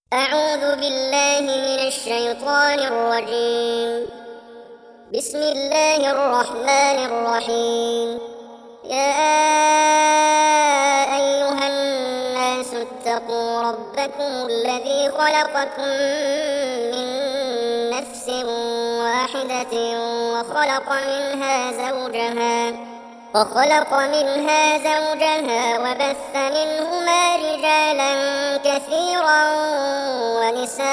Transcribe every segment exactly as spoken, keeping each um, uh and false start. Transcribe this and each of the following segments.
أعوذ بالله من الشيطان الرجيم. بسم الله الرحمن الرحيم. يا أيها الناس اتقوا ربكم الذي خلقكم من نفس واحدة وخلق منها زوجها وخلق منها زوجها وبث منهما رجالا كثيرا ونساء،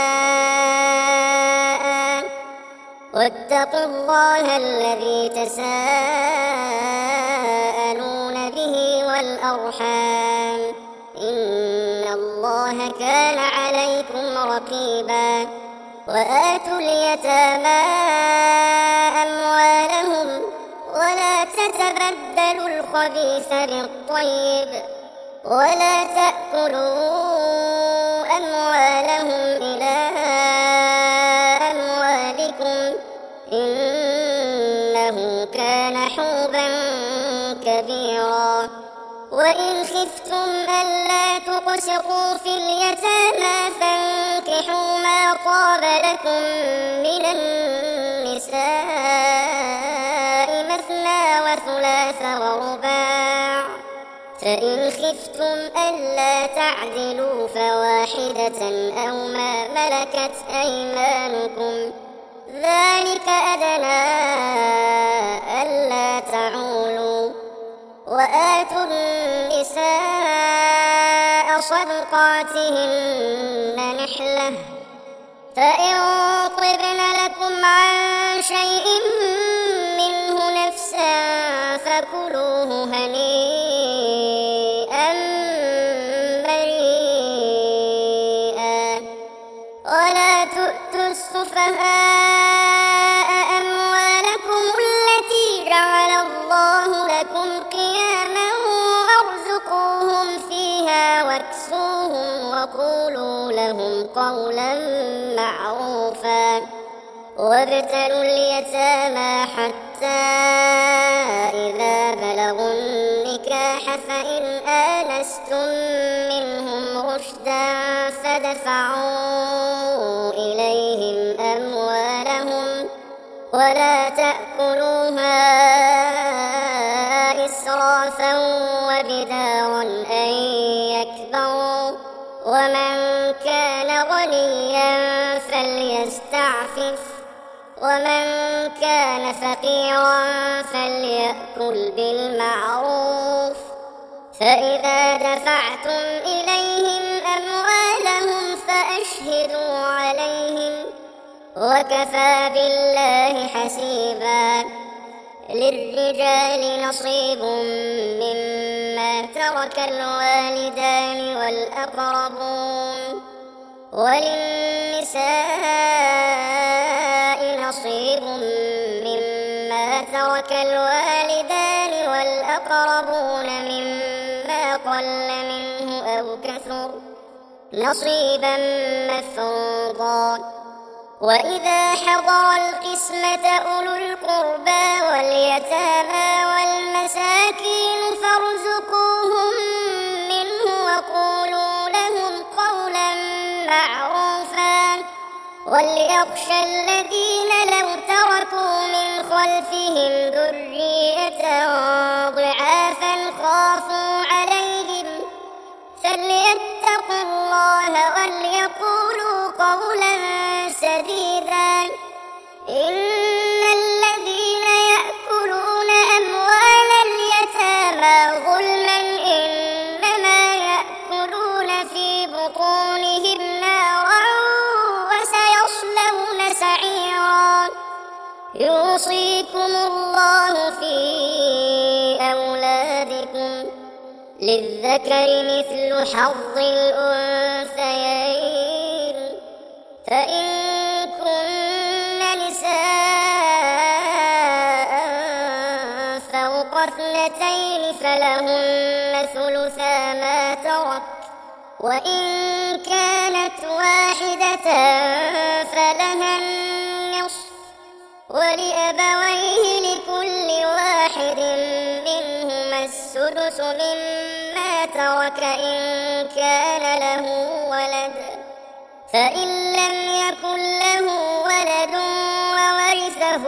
واتقوا الله الذي تساءلون به والأرحام، إن الله كان عليكم رقيبا. وآتوا اليتامى أموالهم ولا تتبدلوا الخبيث بالطيب ولا تأكلوا أموالهم إلى أموالكم إنه كان حوبا كبيرا. وإن خفتم ألا تقسطوا في اليتامى فانكحوا ما طاب لكم من النساء مثنى وثلاث ورباع، فإن خفتم ألا تعدلوا فواحدة أو ما ملكت أيمانكم ذلك أدنى ألا تعولوا. وآتوا النساء صدقاتهن نحلة، فإن طبن لكم عن شيء منه نفسا فكلوه هنيئا مريئا. ولا تؤتوا السفهاء أموالكم التي جعل الله لكم قياما وارزقوهم فيها واكسوهم وقولوا لهم قولا معروفا. وابتلوا اليتامى حتى إذا بلغوا النكاح فإن آنستم منهم رشدا فدفعوا إليهم أموالهم ولا تأكلوها إسرافا وبدارا أن يكبروا. ومن كان غنيا فليستعفف ومن كان فقيرا فليأكل بالمعروف. فإذا دفعتم إليهم أموالهم فأشهدوا عليهم وكفى بالله حسيبا. للرجال نصيب مما ترك الوالدان والأقربون وللنساء نصيب مما ترك الوالدان والأقربون مما قل منه أو كثر نصيبا مفروضا. وإذا حضر القسمة أولو القربى واليتامى والمساكين فارزقوهم منه وقولوا لهم قولا معروفا. وليخشى الذين لو تركوا من خلفهم ذرية ضعافا خافوا عليهم فليتقوا الله وليقولوا قولا سديدا. إن الذين يأكلون أموال اليتامى ظلما إنما يأكلون في بطونهم نارا وسيصلون سعيرا. يوصيكم الله في أولادكم للذكر مثل حظ الأنثيين، فإن كن نساء فوق اثنتين فلهن ثلثا ما ترك، وإن كانت واحدة فلها النصف، ولأبويه لكل واحد منهما السدس مما ترك إن كان له ولد، فإن لم يكن له ولد وورثه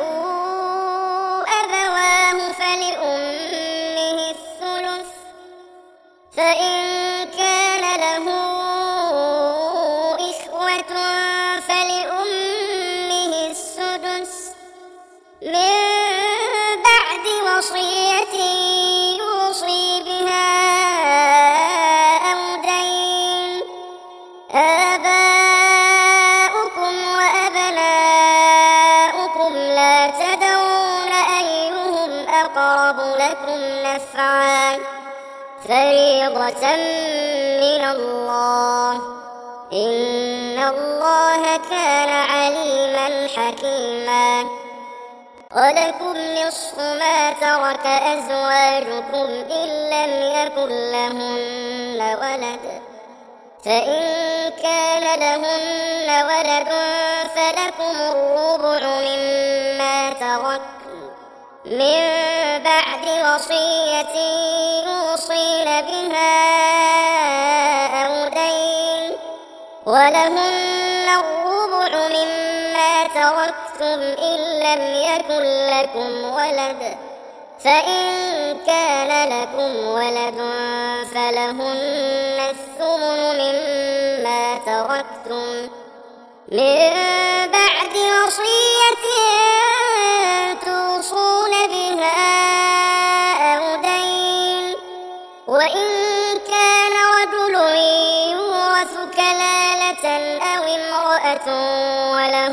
أبواه فلأمه الثلث، فإن كان له إخوة فلأمه السدس من بعد وصية يوصي بها أو دين. آباؤكم وأبناؤكم لا تدرون أيهم أقرب لكم نفعا فريضة من الله، إن الله كان عليما حكيما. ولكم نصف ما ترك أزواجكم إن لم يكن لهن ولد، فإن كان لهن ولد فلكم الربع مما تركن من بعد وصية يوصين بها أو دين، ولهن الربع مما تركتم إن لم يكن لكم ولد، فإن كان لكم ولد فلهن الثمن مما تركتم من بعد وصية توصون بها أو دين. وإن كان رجل يورث كلالة أو امرأة وله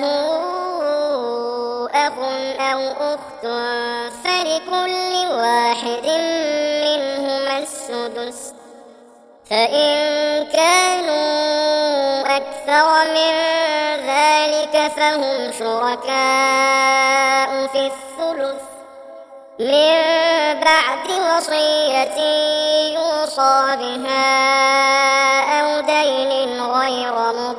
أخ أو أخت فلكل واحد منهما السدس، فإن كانوا أكثر من ذلك فهم شركاء في الثلث من بعد وصية يوصى بها أو دين غير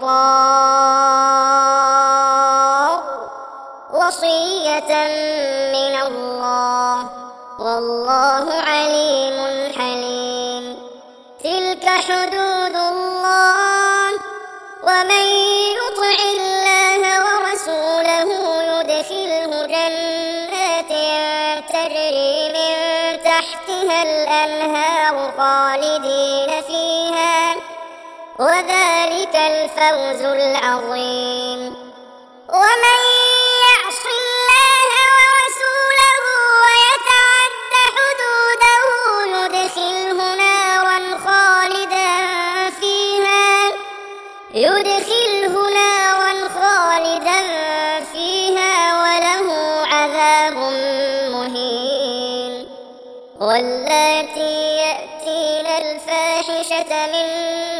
مضار، وصية من الله، والله عليم حليم. تلك حدود الله، ومن يطع الله ورسوله يدخله جنات تجري من تحتها الأنهار خالدين فيها، وذلك الفوز العظيم. ومن يعص الله ورسوله ويتعد حدوده يدخله نارا خالدا فيها يدخله نارا خالدا فيها وله عذاب مهين. واللاتي يأتين الفاحشة من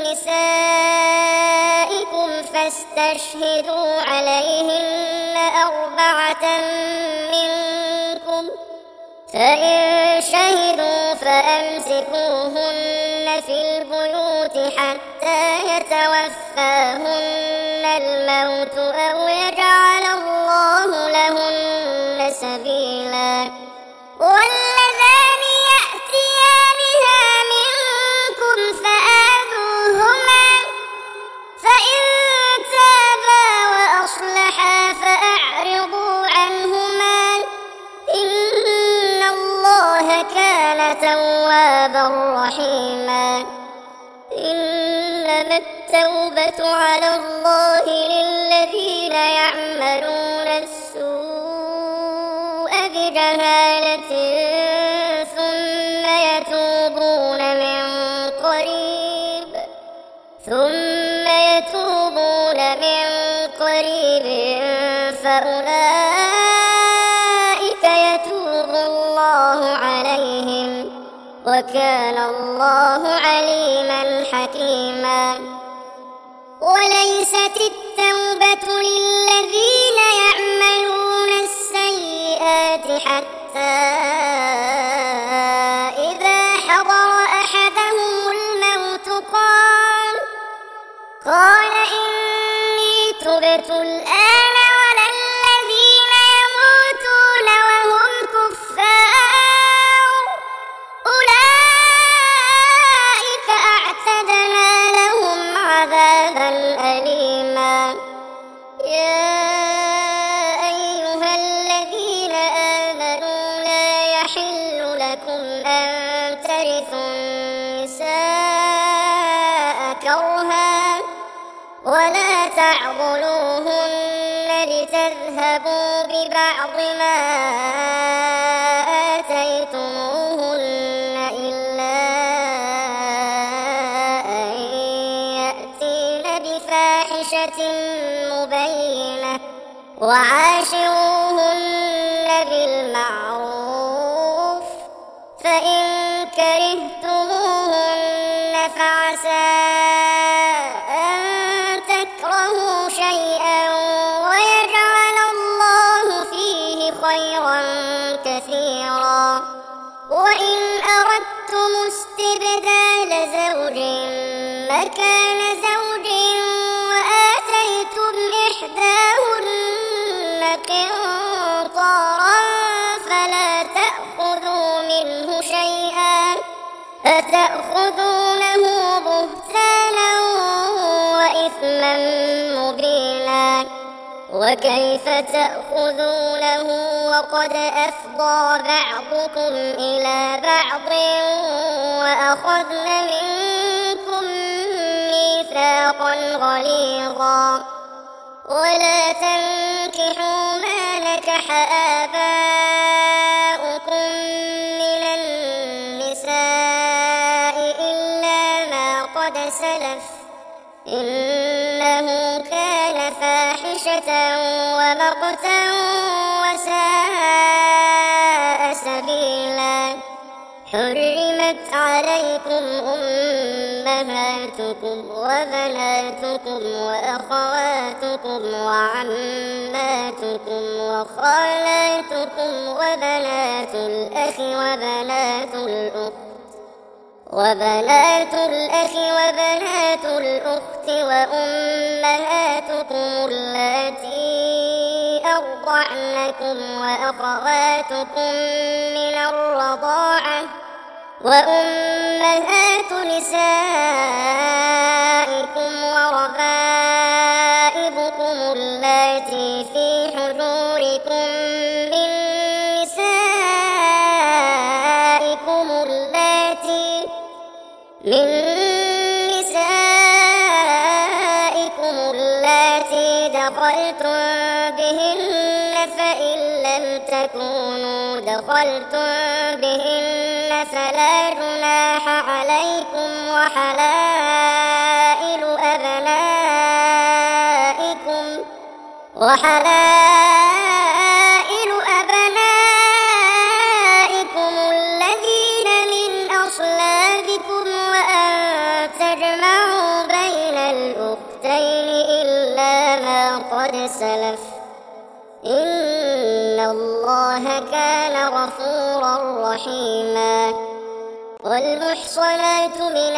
نسائكم فاستشهدوا عليهن أربعة منكم، فإن شهدوا فأمسكوهن في البيوت حتى يتوفاهن الموت أو يجعل الله لهن سبيلا. واللذان يأتيانها منكم فآذوهما، فإن تابا وأصلحا فأعرضوا عنهما، إن الله كان توابا رحيما. إنما التوبة على الله للذين يعملون السوء بجهالة ثم يتوبون من قريب ثم يتوبون من قريب فأولئك يتوب الله عليهم، وكان الله عليما حكيما. وليست التوبة للذين يعملون السيئات حتى إذا حضر أحدهم الموت قال قال إني تبت الآن ولا الذين يموتون وهم كفار أولئك أعتدنا لهم عذابا أليما. يا أيها الذين آمنوا لا يحل لكم أن ترثوا النساء كرها ولا تعضلوهن لتذهبوا ببعض ما آتيتموهن إلا أن يأتين بفاحشة مبينة وعاشروهن بالمعروف فإن كرهتموهن فعسى أن تكرهوا شيئا ويجعل الله فيه خيرا كثيرا وإن أردتم استبدال زوج مكان زوج وآتيتم إحداهن قنطارا فلا تأخذوا منه شيئا أتأخذونه بهتانا وإثما مبينا وكيف تأخذونه وقد أفضى بعضكم إلى بعض وأخذن منكم ميثاقا غليظا ولا تنكحوا ما نكح آباؤكم من النساء إلا ما قد سلف إنه كان فاحشة ومقتا وساء سبيلا حرمت عليكم أمهاتكم وبناتكم وأخواتكم وعماتكم وخالاتكم وبنات الأخ وبنات الأخت وبنات الأخ وبنات الأخت وأمهاتكم اللاتي أرضعنكم وأخواتكم من الرضاعة وأمهات نسائكم وربائبكم اللاتي في حجوركم من نسائكم اللاتي من نسائكم اللاتي دخلتم بهن فإن لم تكونوا دخلتم بهن فلا جناح عليكم وحلائل أبنائكم وحلائل أبنائكم الذين من أصلابكم وأن تجمعوا بين الأختين إلا ما قد سلف إن الله كان غفورا رحيما والمحصنات من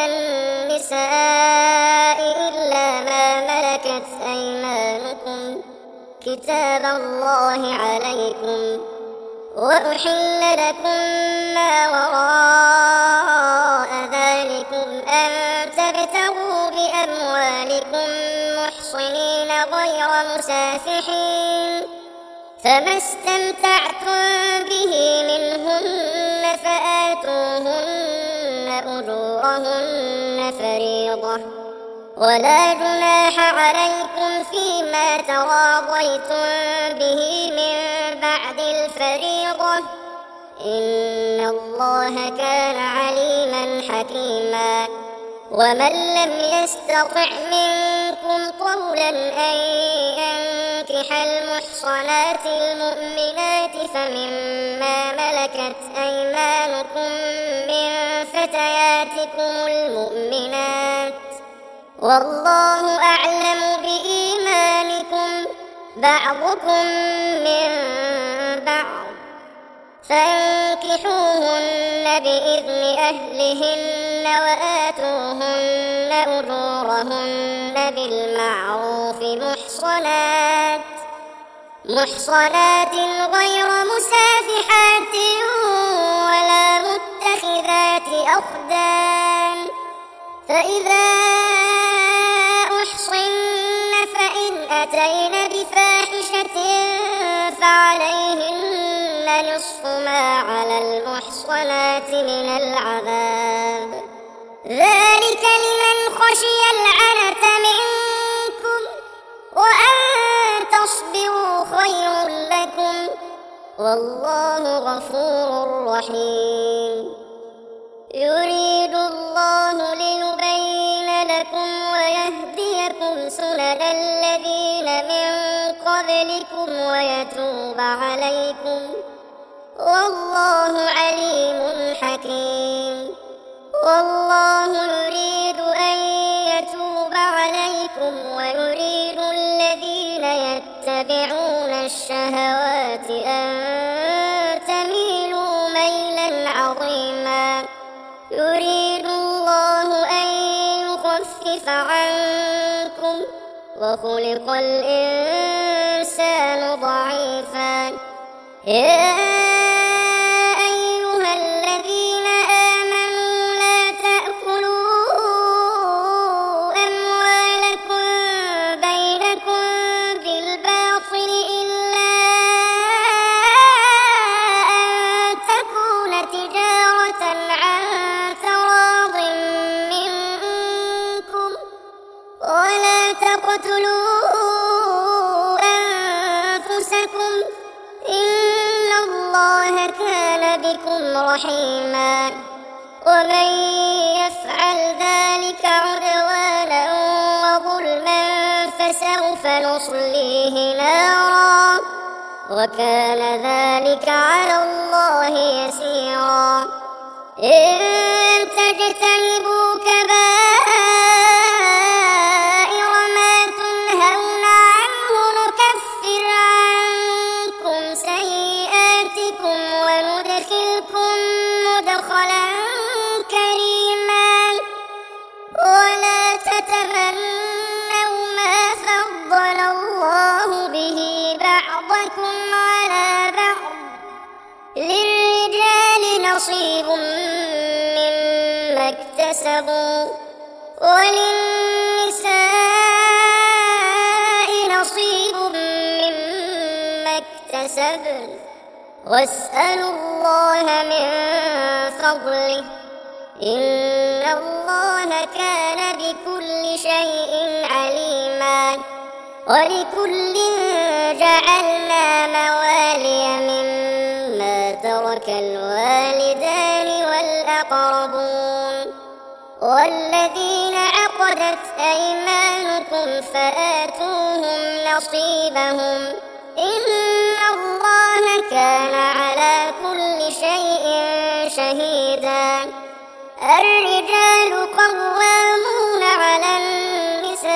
النساء إلا ما ملكت أيمانكم كتاب الله عليكم وأحل لكم ما وراء ذلكم أن تبتغوا بأموالكم محصنين غير مسافحين فما استمتعتم به منهن فآتوهن أجورهن فريضة ولا جناح عليكم فيما تراضيتم به من بعد الفريضة إن الله كان عليما حكيما ومن لم يستطع منكم طولا أن ينكح المحصنات المؤمنات فمما ملكت أيمانكم من فتياتكم المؤمنات والله أعلم بإيمانكم بعضكم من بعض فانكحوهن بإذن أهلهن وآتوهن أجورهن بالمعروف محصنات محصنات غير مسافحات ولا متخذات أخدان فإذا أحصن فإن أتين بفاحشة ما على المحصنات من العذاب ذلك لمن خشي العنة منكم وأن تصبروا خير لكم والله غفور رحيم يريد الله ليبين لكم ويهديكم سنن الذين من قبلكم ويتوب عليكم والله عليم حكيم والله يريد أن يتوب عليكم ويريد الذين يتبعون الشهوات أن تميلوا ميلا عظيما يريد الله أن يخفف عنكم وخلق الإنسان ضعيفا يا أيها الذين آمنوا لا تأكلوا أموالكم بينكم بالباطل إلا أن تكون تجارة عن تراض منكم ولا تقتلوا أنفسكم إن الله كان بكم رحيما ومن يفعل ذلك عدوانا وظلما فسوف نصليه نارا وكان ذلك على الله يسيرا إن تجتنبوا كبائر ما تنهون عنه نكفر عنكم سيئاتكم وندخلكم مدخلا كريما ولا تتمنوا ما فضل الله به بعضكم على بعض للرجال نصيب مما اكتسبوا وللنساء نصيب مما اكتسبن واسألوا الله من فضله إن الله كان بكل شيء عليما ولكل جعلنا موالي مما ترك الوالدان والأقربون والذين عقدت أيمانكم فآتوهم نصيبهم إن الله كان على كل شيء شهيدا الرجال قوامون على النساء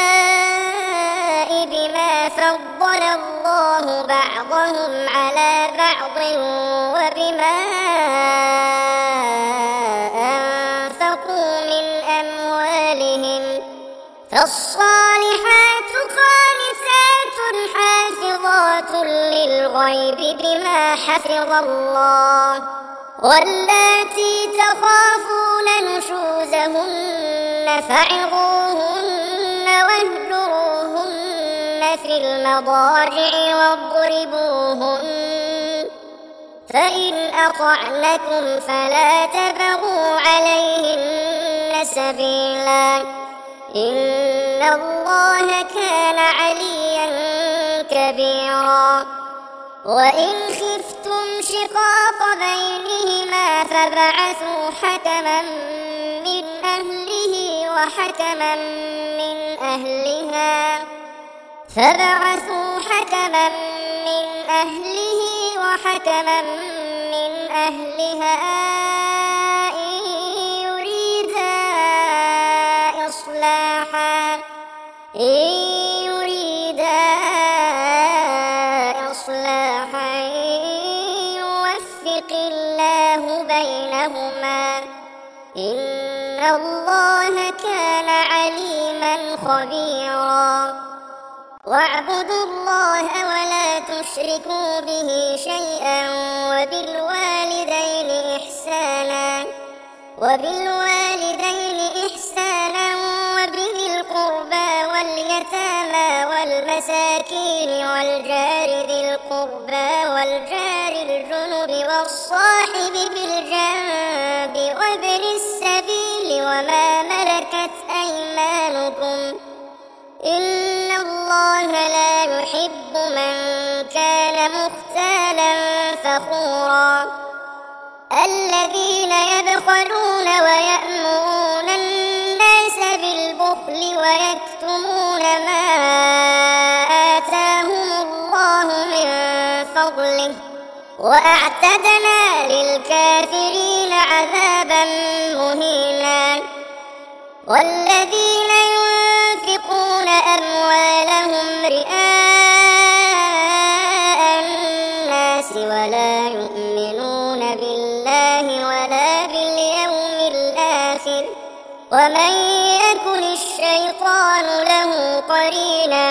بما فضل الله بعضهم على بعض وبما أنفقوا من أموالهم فالصالحات قانتات حافظات للغيب بما حفظ الله واللاتي تخافون نشوزهن فعظوهن واهجروهن في المضاجع واضربوهن فإن أطعنكم فلا تبغوا عليهن سبيلا إن الله كان عليا كبيرا وإن خفتم شقاق بينهما فابعثوا حكما من أهله وحكما من أهلها فابعثوا حكما من أهله وحكما من أهلها إن يريدا إصلاحا إن يريدا إصلاحا يوفق الله بينهما إن الله كان عليما خبيرا واعبدوا الله ولا تشركوا به شيئا وبالوالدين إحسانا وبالوالدين إحسانا وبذي القربى واليتامى والمساكين والجار ذي القربى والجار الجنب والصاحب بالجنب وابن السبيل وما ملكت أيمانكم إن الله لا يحب من كان مختالا فخورا الذين يبخلون ويأمرون الناس بالبخل ويكتمون ما آتاهم الله من فضله وأعتدنا للكافرين عذابا مهينا والذين ينفقون أموالهم رئاء الناس ولا يؤمنون بالله ولا باليوم الآخر ومن يكن الشيطان له قرينا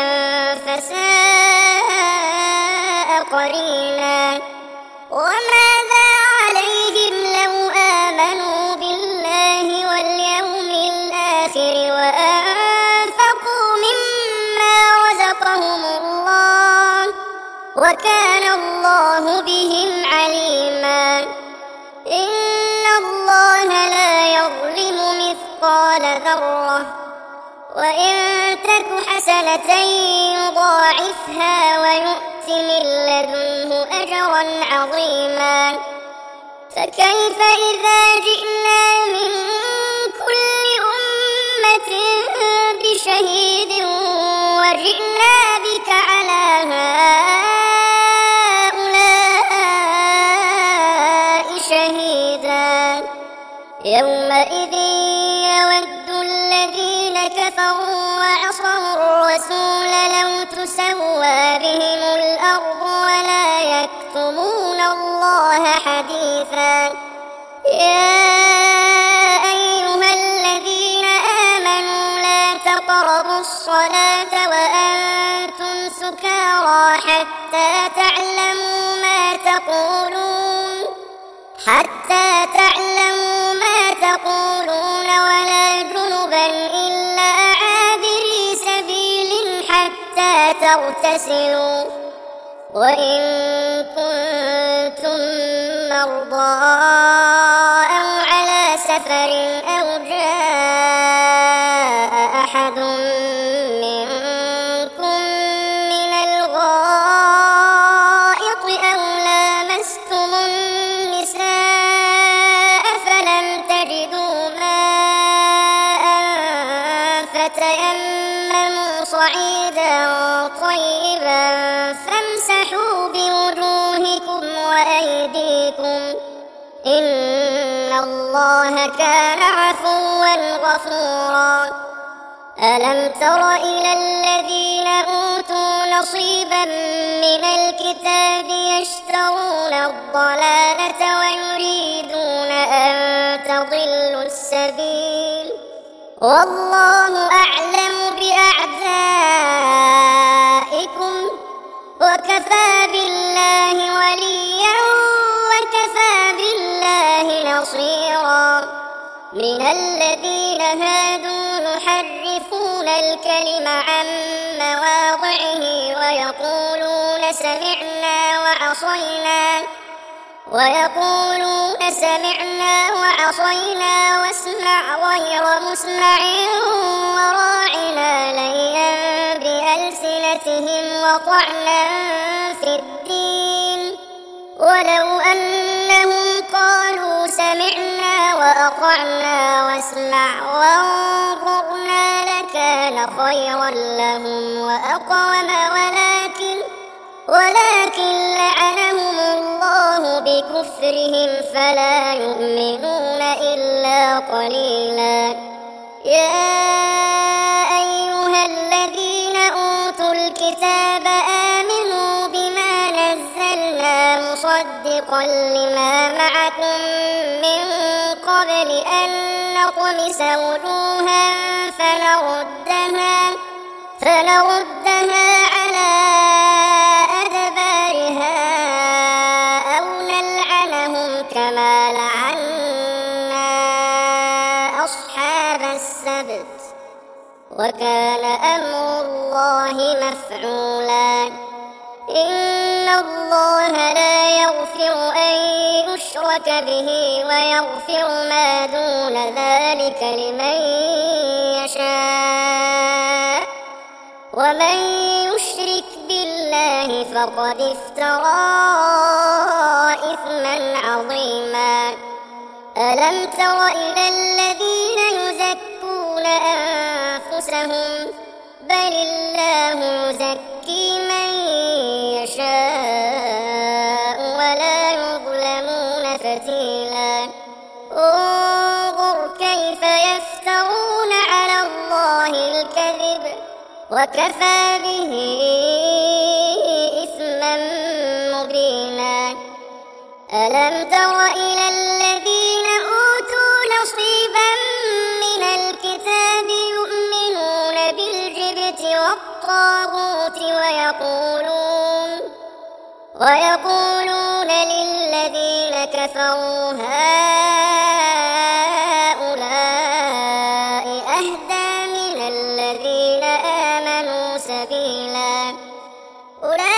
فساء قرينا وماذا عليهم لو آمنوا بالله واليوم الآخر وأنفقوا مما رزقهم الله وكان الله بهم عليما إن الله لا يظلم مثقال ذرة وإن تك حسنة يضاعفها ويؤت من لدنه أجرا عظيما فكيف إذا جئنا من كل أمة بشهيد وجئنا بك على هؤلاء شهيدا يومئذ يود الذين كفروا وعصوا الرسول لو تسوى بهم الأرض ولا يكتمون الله حديثا يا أيها الذين آمنوا لا تقربوا الصلاة وأنتم سكارى حتى تعلموا ما تقولون حتى تعلموا ما تقولون ولا جنبا إلا عابري سبيل حتى تغتسلوا وإن كنتم مرضى أو على سفر أو جاء أحد منكم من الغائط أو لامستم النساء فلم تجدوا ماء فتيمموا صعيدا طيبا فامسحوا بوجوهكم وأيديكم إن الله كان عفوا غفورا ألم تر إلى الذين أوتوا نصيبا من الكتاب يشترون الضلالة ويريدون أن تضلوا السبيل والله أعلم بأعدائكم وكفى بالله وليا وكفى بالله نصيرا من الذين هادوا يحرفون الكلم عن مواضعه ويقولون سمعنا وعصينا ويقولون سمعنا وعصينا واسمع غير مسمع وراعنا ليا بألسنتهم وطعنا في الدين ولو أنهم قالوا سمعنا وأطعنا واسمع وانظرنا لكان خيرا لهم وأقوم ولكن ولكن لعنهم الله بكفرهم فلا يؤمنون إلا قليلا يا أيها الذين أوتوا الكتاب آمنوا بما نزلنا مصدقا لما معكم من قبل أن نطمس وجوها فنردها فنردها على أدبارها أو نلعنهم كما لعنا أصحاب السبت وكان أمر الله مفعولا إن الله لا يغفر أن يشرك به ويغفر ما دون ذلك لمن يشاء ومن يشرك بالله فقد افترى إثما عظيما ألم تر إلى الذين يزكون أنفسهم بل الله يزكي من يشاء ولا يظلمون فتيلا انظر كيف يفترون على الله الكذب وكفى به إثما مبينا ألم تر إلى الذين أوتوا نصيبا من الكتاب يؤمنون بالجبت والطاغوت ويقولون ويقولون للذين كفروا هؤلاء أهدى من الذين آمنوا سبيلا أولئك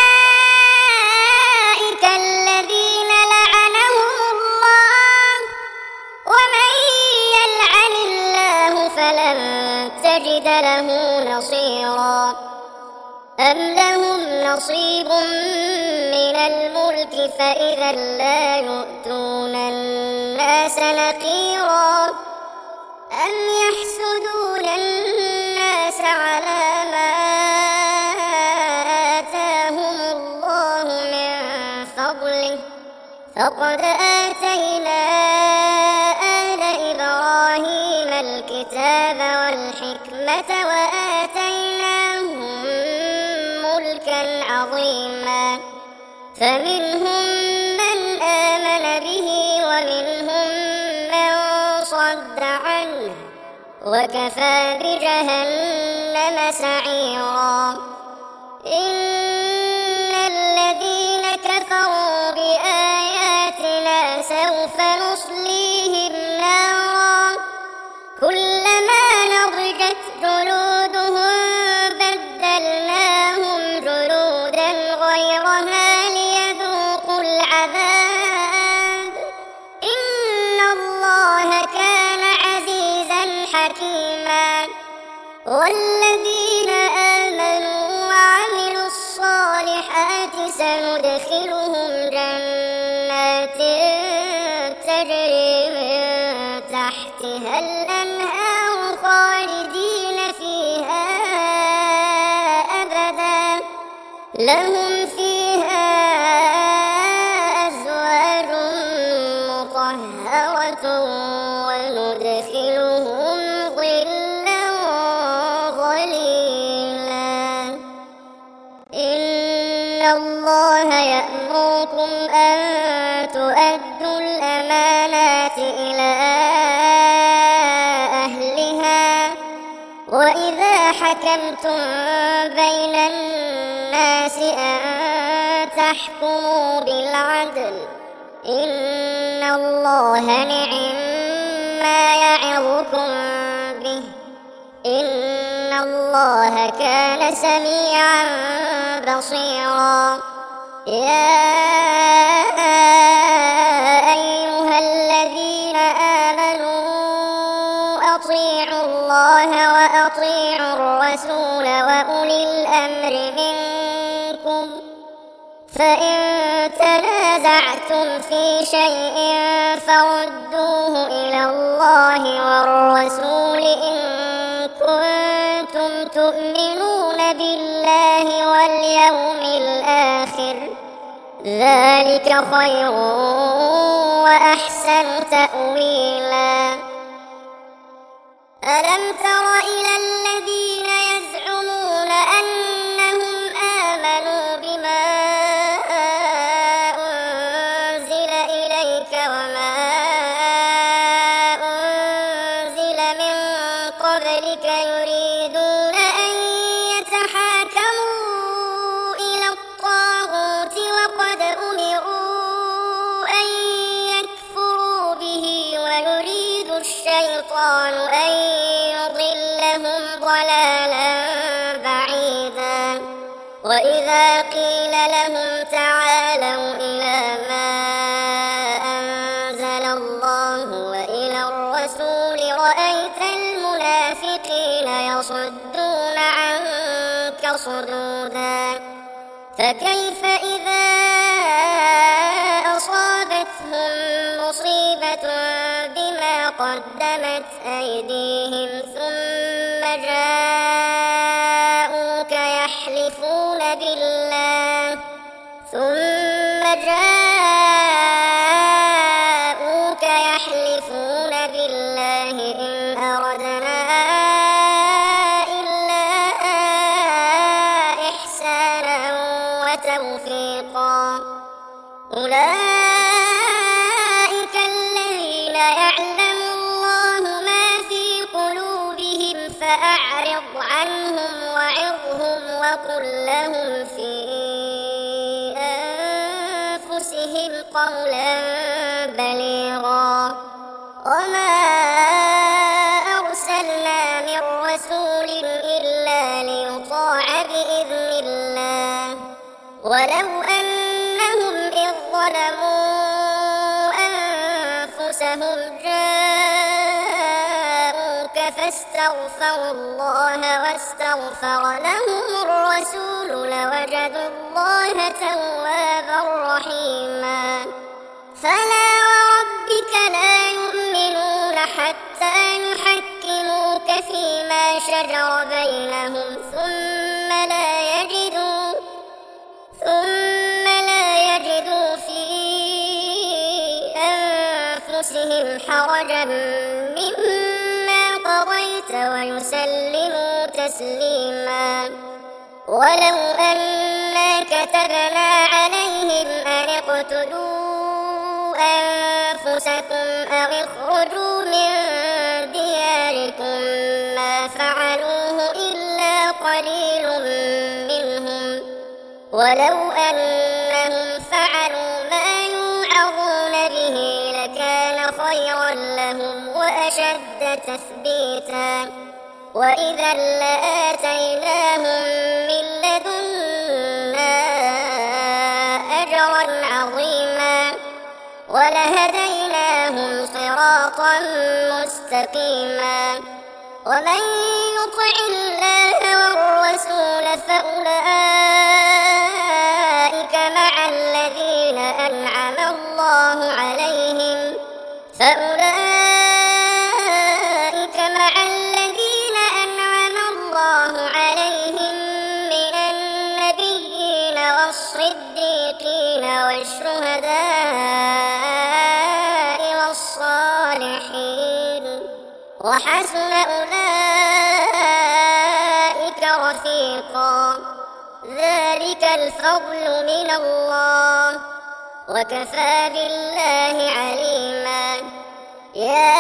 الذين لعنهم الله ومن يلعن الله فلن تجد له نصيرا أم لهم نصيب من الملك فإذا لا يؤتون الناس نقيرا أم يحسدون الناس على ما آتاهم الله من فضله فقد آتينا آل إبراهيم الكتاب والحكمة وآتيناهم ملكا عظيما فمنهم من آمن به ومنهم من صد عنه وكفى بجهنم سعيرا إن الذين كفروا بآياتنا سوف نصليهم نارا كلما نضجت جلودهم بدلناهم جلودا غيرها ليذوقوا العذاب إن الله كان عزيزا حكيما والذين آمنوا وعملوا الصالحات سندخلهم جنات تجري من تحتها الأنهار خالدين فيها أبدا لهم فيها أزواج مطهرة وندخلهم ظلا ظليلا إن الله يأمركم أن تؤدوا الأمانات إلى أهلها وإذا حكمتم بين الناس أن تحكموا بالعدل إن الله نعم ما يعظكم به إن الله كان سميعا بصيرا يا أيها الذين آمنوا أطيعوا الله وأطيعوا الرسول وأولي الأمر منكم فإن تنازعتم في شيء فردوه إلى الله والرسول إن كنتم تؤمنون بالله واليوم الآخر ذلك خير وأحسن تأويلا ألم تر إلى الذين يزعمون أنهم آمنوا بما أنزل إليك وما أنزل من قبلك يريدون أن يتحاكموا إلى الطاغوت وقد أمروا أن يكفروا به ويريد الشيطان أن يضلهم ضلالا بعيدا وإذا قيل لهم تعالوا إلى ما أنزل الله وإلى الرسول رأيت المنافقين يصدون عنك صدودا فكيف إذا أصابتهم مصيبة بما قدمت أيديهم ثم جاءوك يحلفون بالله ثم جاءوك يحلفون بالله إن أردنا إلا إحسانا وتوفيقا أولئك الذين يعلم الله ما في قلوبهم فأعرض عنهم وعظهم وقل لهم في أنفسهم قولا بليغا وما أرسلنا من رسول إلا ليطاع بإذن الله ولو أنهم إذ ظلموا أنفسهم جاءوك فاستغفروا الله واستغفر لهم الرسول لوجدوا الله توابا رحيما فلا وربك لا يؤمنون حتى يحكموك فيما شجر بينهم ثم لا يجدوا ثم لا يجدوا في أنفسهم حرجا مما قضيت ويسلموا تسليما ولو أنا كتبنا عليهم أن اقتلوا أنفسكم أو اخرجوا من دياركم ما فعلوه إلا قليل منهم ولو أنهم فعلوا ما يوعظون به لكان خيرا لهم وأشد تثبيتا وإذا لآتيناهم من لدنا أجرا عظيما ولهديناهم صراطا مستقيما ومن يطع الله والرسول فأولئك مع الذين أنعم الله عليهم فأولئك مع الذين أنعم الله عليهم من النبيين والصديقين والشهداء والصالحين وحسن أولئك رفيقا ذلك الفضل من الله وكفى بالله عليما يا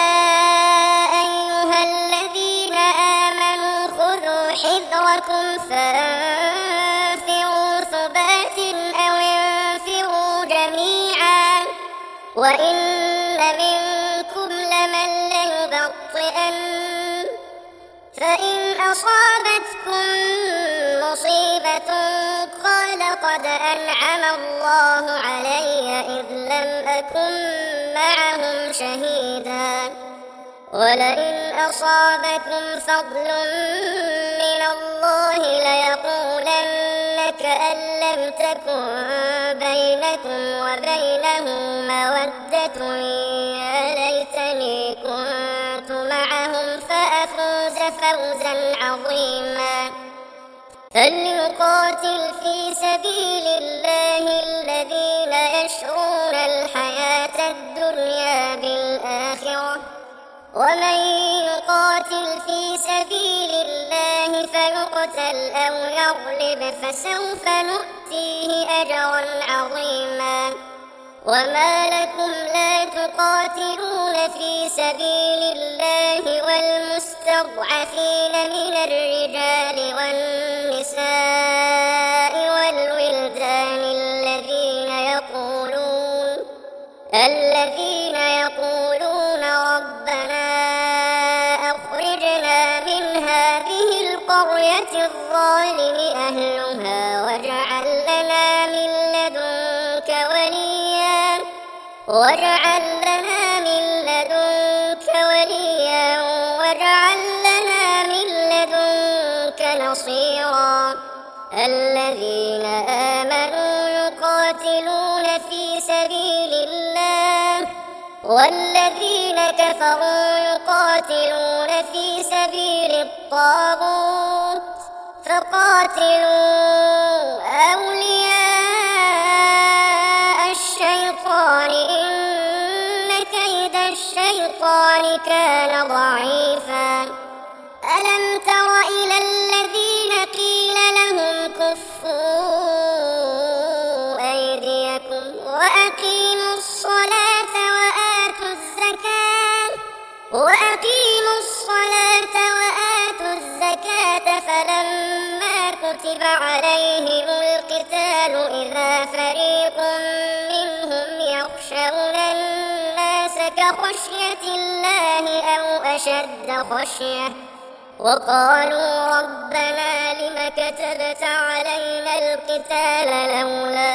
أيها الذين آمنوا خذوا حذركم فانفروا ثبات أو انفروا جميعا وإن منكم لمن ليبطئن فإن أصابتكم مصيبة قال قد أنعم الله علي إذ لم أكن معهم شهيدا ولئن أصابكم فضل من الله ليقولن كأن لم تكن بينكم وبينه مودة يا ليتني كنت معهم فأفوز فوزا عظيما فليقاتل في سبيل الله الذين يشرون الحياة الدنيا بالآخرة ومن يقاتل في سبيل الله فيقتل أو يغلب فسوف نؤتيه أجرا عظيما وما لكم لا تقاتلون في سبيل الله والمستضعفين من الرجال والنساء والولدان الذين يقولون الذين يقولون ربنا أخرجنا من هذه القرية الظالمة للظالم أهلها واجعل لنا من لدنك وليا واجعل لنا من لدنك وليا واجعل لنا من لدنك نصيرا الذين آمنوا يقاتلون في سبيل الله والذين كفروا يقاتلون في سبيل الطاغوت فقاتلوا أولياء الشيطان إن كيد الشيطان كان ضعيفا ألم تر إلى الذين قيل لهم كفوا أيديكم وأقيموا الصلاة وآتوا الزكاة وأقيموا الصلاة وآتوا الزكاة فلما كتب عليهم القتال إذا فريق منهم يخشون الناس كخشية الله أو أشد خشية وقالوا ربنا لم كتبت علينا القتال لولا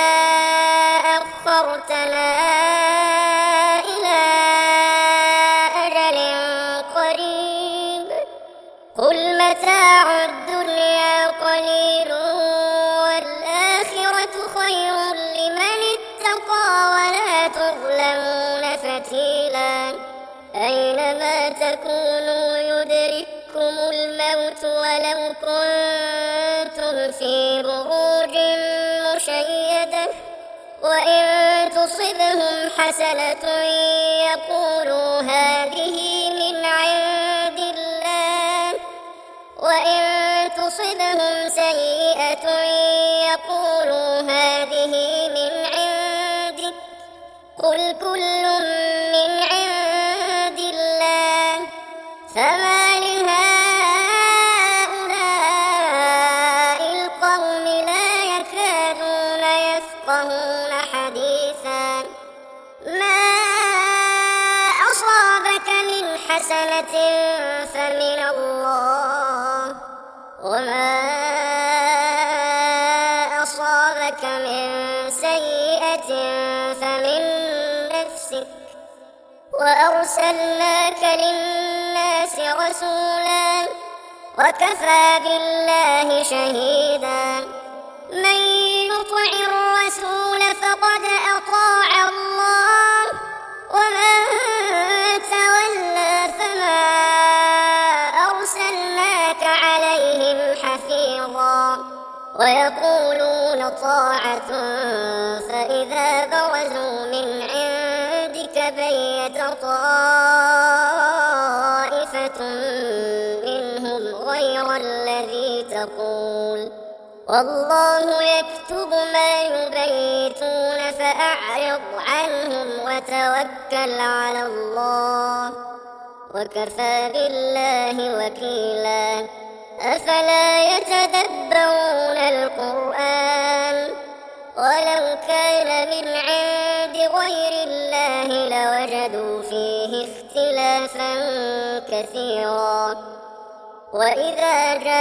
أخرتنا إلى أجل قريب قل متاع الدنيا قليل والآخرة خير لمن اتقى ولا تظلمون فتيلا أينما تكونوا يدرككم الموت ولو كنتم في بروج مشيدة وإن تصبهم حسنة يقولوا هذه من عند الله وإن تصبهم سيئة يقولوا هذه من عندك قل كل من عند الله فما لهؤلاء القوم لا يكادون يفقهون حديثا ما أصابك من حسنة فمن الله وما أصابك من سيئة فمن نفسك وأرسلناك للناس رسولا وكفى بالله شهيدا من يطع الرسول فقد أطاع الله ومن تولى فما أرسلناك عليهم حفيظا ويقولون طاعة فإذا برزوا من عندك بيت طائفة منهم غير الذي تقول والله يكتب ما يبيتون فأعرض عنهم وتوكل على الله وكفى بالله وكيلا أفلا يتدبرون القرآن ولو كان من عند غير الله لوجدوا فيه اختلافا كثيرا وإذا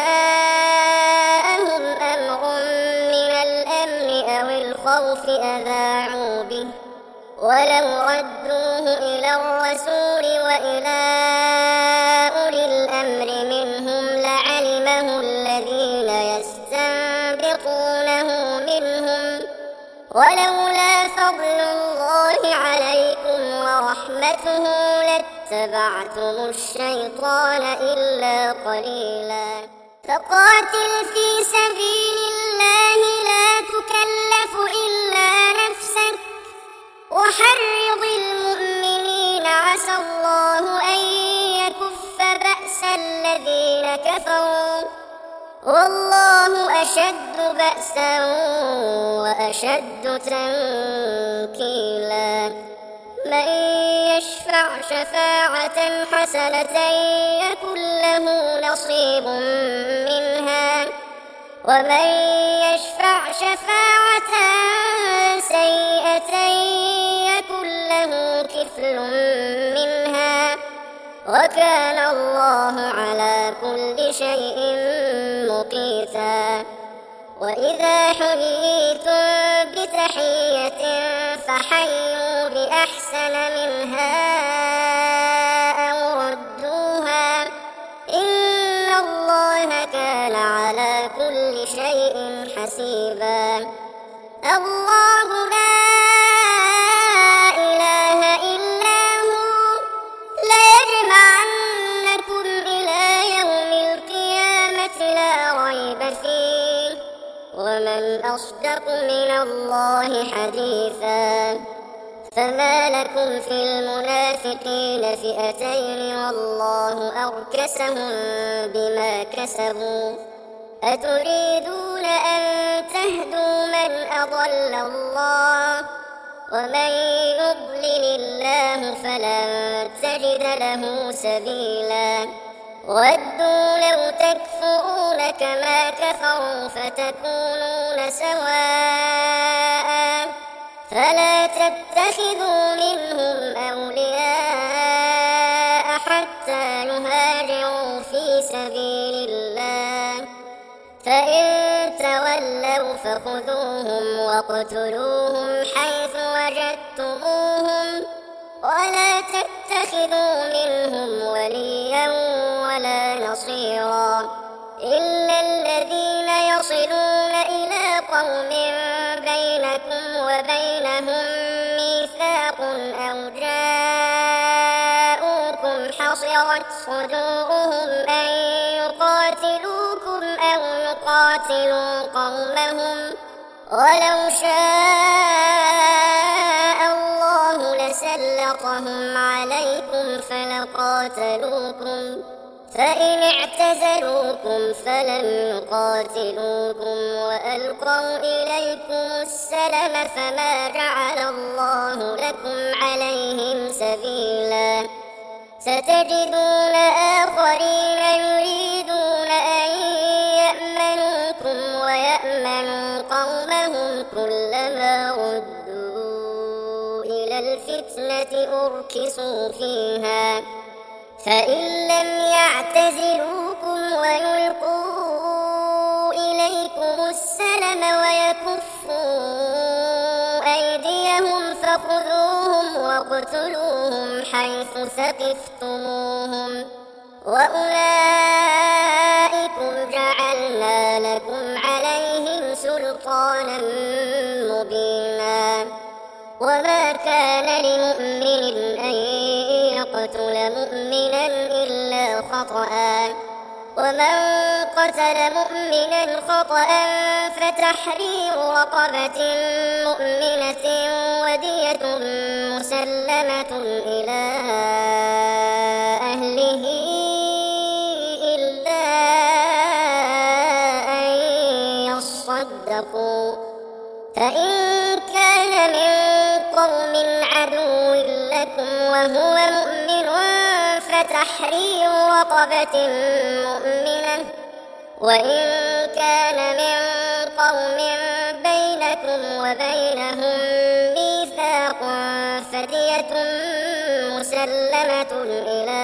جاءهم أمر من الأمن أو الخوف أذاعوا به ولو ردوه إلى الرسول وإلى أولي الأمر منهم لعلمه الذين يستنبطونه منهم ولولا فضل الله عليكم ورحمته لاتبعتم الشيطان إلا قليلا فقاتل في سبيل الله لا تكلف إلا نفسك وحرض المؤمنين عسى الله أن يكف بأس الذين كفروا والله أشد بأسا وأشد تنكيلا من يشفع شفاعة حسنة يكن له نصيب منها ومن يشفع شفاعة سيئة يكن له كفل منها وكان الله على كل شيء مقيتا. وإذا حييتم بتحية فحيوا بأحسن منها أو ردوها إن الله كان على كل شيء حسيبا. الله لا إله إلا هو ليجمعنكم إلى يوم القيامة لا ريب فيه ومن أصدق من الله حديثا. فما لكم في المنافقين فئتين والله أركسهم بما كسبوا أتريدون أن تهدوا من أضل الله ومن يضلل الله فلن تجد له سبيلا. ودوا لو تكفرون كما كفروا فتكونون سواء فلا تتخذوا منهم أولياء حتى يهاجروا في سبيل الله فإن تولوا فخذوهم واقتلوهم حيث وجدتموهم ولا تتخذوا منهم وليا ولا نصيرا إلا الذين يصلون إلى قوم بينكم وبينهم ميثاق أو جاءوكم حصرت صدورهم أن يقاتلوكم أو يقاتلوا قومهم ولو شاء الله لسلطهم عليكم فلقاتلوكم فإن اعتزلوكم فلم يقاتلوكم وألقوا إليكم السلم فما جعل الله لكم عليهم سبيلا. ستجدون آخرين يريدون أن يأمنوكم ويأمنوا قومهم كلما ردوا إلى الفتنة أركسوا فيها فإن لم يعتزلوكم ويلقوا إليكم السلم ويكفوا أيديهم فخذوهم واقتلوهم حيث ثقفتموهم وأولئكم جعلنا لكم عليهم سلطانا مبينا. وما كان لمؤمن أن يقتل مؤمنا إلا خطأ ومن قتل مؤمنا خطأ فتحرير رقبة مؤمنة ودية مسلمة إلى أهله إلا أن يصدقوا فإن كان من قوم عدو لكم وهو مؤمن فتحرير رقبة مؤمنة وإن كان من قوم بينكم وبينهم ميثاق فدية مسلمة إلى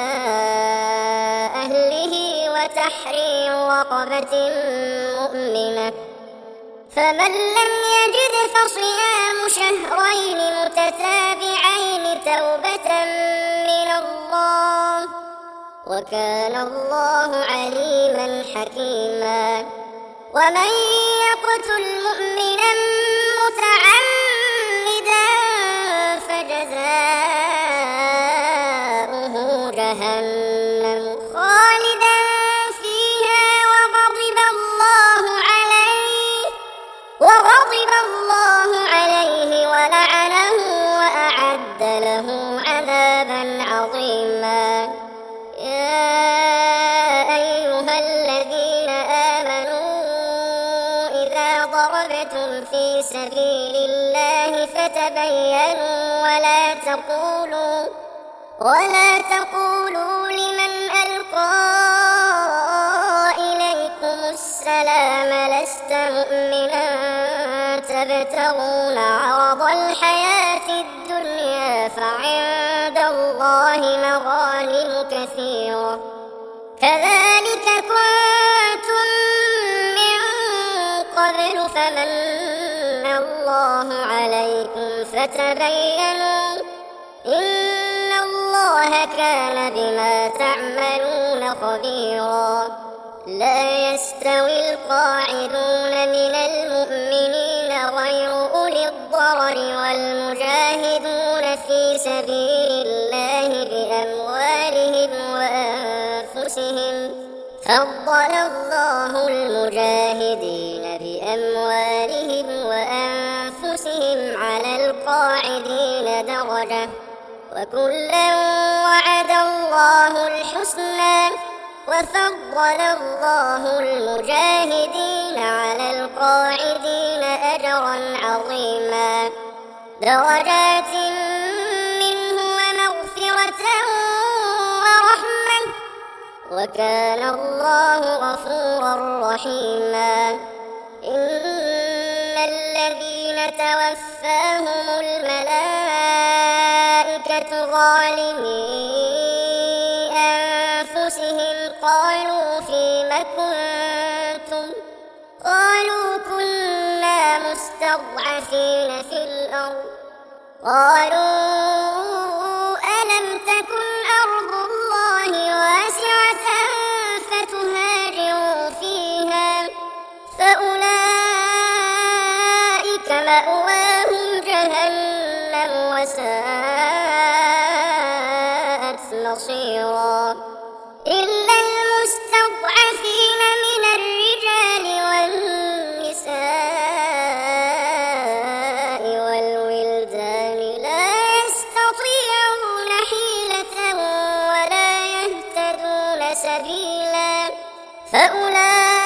أهله وتحرير رقبة مؤمنة فمن لم يجد فصيام شهرين متتابعين توبة من الله وكان الله عليما حكيما. ومن يقتل مؤمنا متعمدا فجزاؤه جهنم خالدا فيها وغضب الله عليه وغضب الله عليه ولعنه وأعد له عذابا عظيما. يا أيها الذين آمنوا إذا ضربتم في سبيل الله فتبينوا ولا تقولوا ولا تقولوا لمن ألقى إليكم السلام السلام لست مؤمنا تبتغون عرض الحياة الدنيا فعند الله مغانم كثيرة كذلك كنتم من قبل فمن الله عليكم فتبينوا إن الله كان بما تعملون خبيرا. لا يستوي القاعدون من المؤمنين غير أولي الضرر والمجاهدون في سبيل الله بأموالهم وأنفسهم فضل الله المجاهدين بأموالهم وأنفسهم على القاعدين درجة وكلا وعد الله الحسنى وفضل الله المجاهدين على القاعدين أجرا عظيما درجات منه ومغفرة ورحمة وكان الله غفورا رحيما. إن الذين توفاهم الملائكة ظالمي أنفسهم قالوا فيم كنتم قالوا كنا مستضعفين في الأرض قالوا ألم تكن أرض الله واسعة فتهاجروا فيها فأولئك مأواهم جهنم وساءت مصيرا. إلا المستضعفين من الرجال والنساء والولدان لا يستطيعون حيلة ولا يهتدون سبيلا فأولئك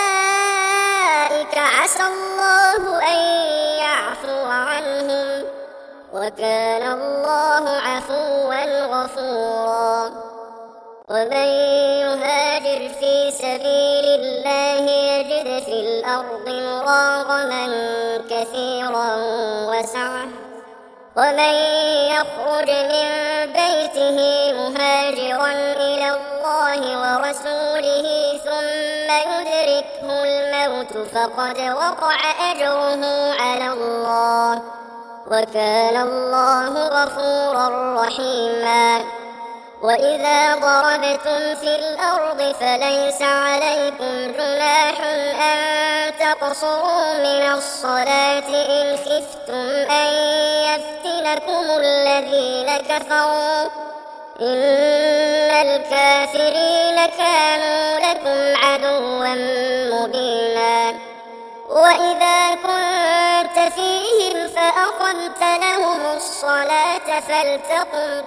عسى الله أن يعفو عنهم وكان الله عفوا غفورا. ومن يهاجر في سبيل الله يجد في الأرض مراغما كثيرا وسعة ومن يخرج من بيته مهاجرا إلى الله ورسوله ثم يدركه الموت فقد وقع أجره على الله وكان الله غفورا رحيما. وإذا ضربتم في الأرض فليس عليكم جناح أن تقصروا من الصلاة إن خفتم أن يفتنكم الذين كفروا إن الكافرين كانوا لكم عدوا مبينا. وإذا كنت فيهم فأقمت لهم الصلاة فلتقم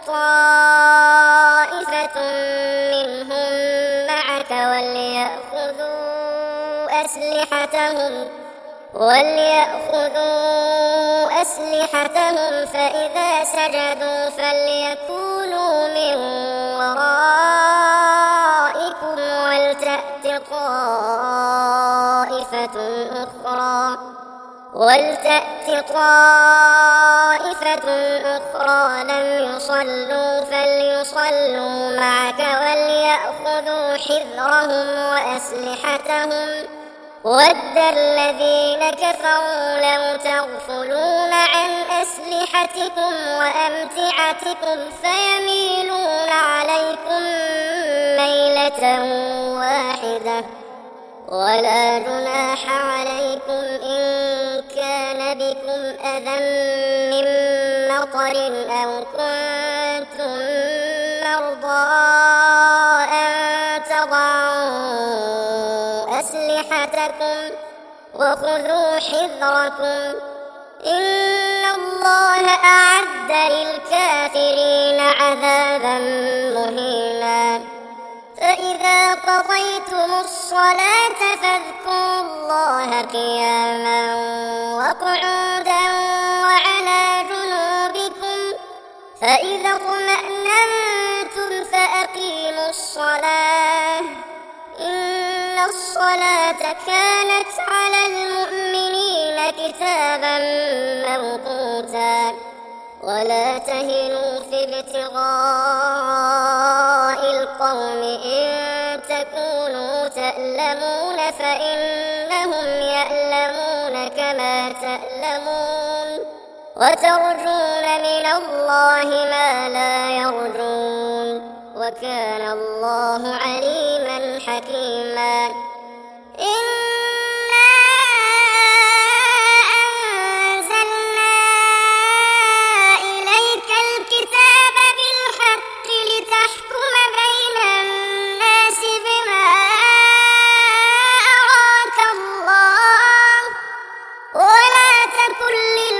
طائفة منهم معك وليأخذوا أسلحتهم وليأخذوا أسلحتهم فإذا سجدوا فليكونوا من ورائكم ولتأت طائفة أخرى ولتأت طائفة أخرى لم يصلوا فليصلوا معك وليأخذوا حذرهم وأسلحتهم ود الذين كفروا لو تغفلون عن أسلحتكم وأمتعتكم فيميلون عليكم ميلة واحدة ولا جناح عليكم إن كان بكم أذى من مطر أو كنتم مرضى أن تضعوا أسلحتكم وخذوا حذركم إن الله أعد للكافرين عذابا مهينا. فإذا قضيتم الصلاة فاذكروا الله قياما وقعودا وعلى جنوبكم فإذا اطمأننتم فأقيموا الصلاة إن الصلاة الصلاة كانت على المؤمنين كتابا موقوتا ولا تهنوا في ابتغاء القوم إن تكونوا تألمون فإنهم يألمون كما تألمون وترجون من الله ما لا يرجون وكان الله عليما حكيما. إنا أنزلنا إليك الكتاب بالحق لتحكم بين الناس بما أراك الله ولا تكن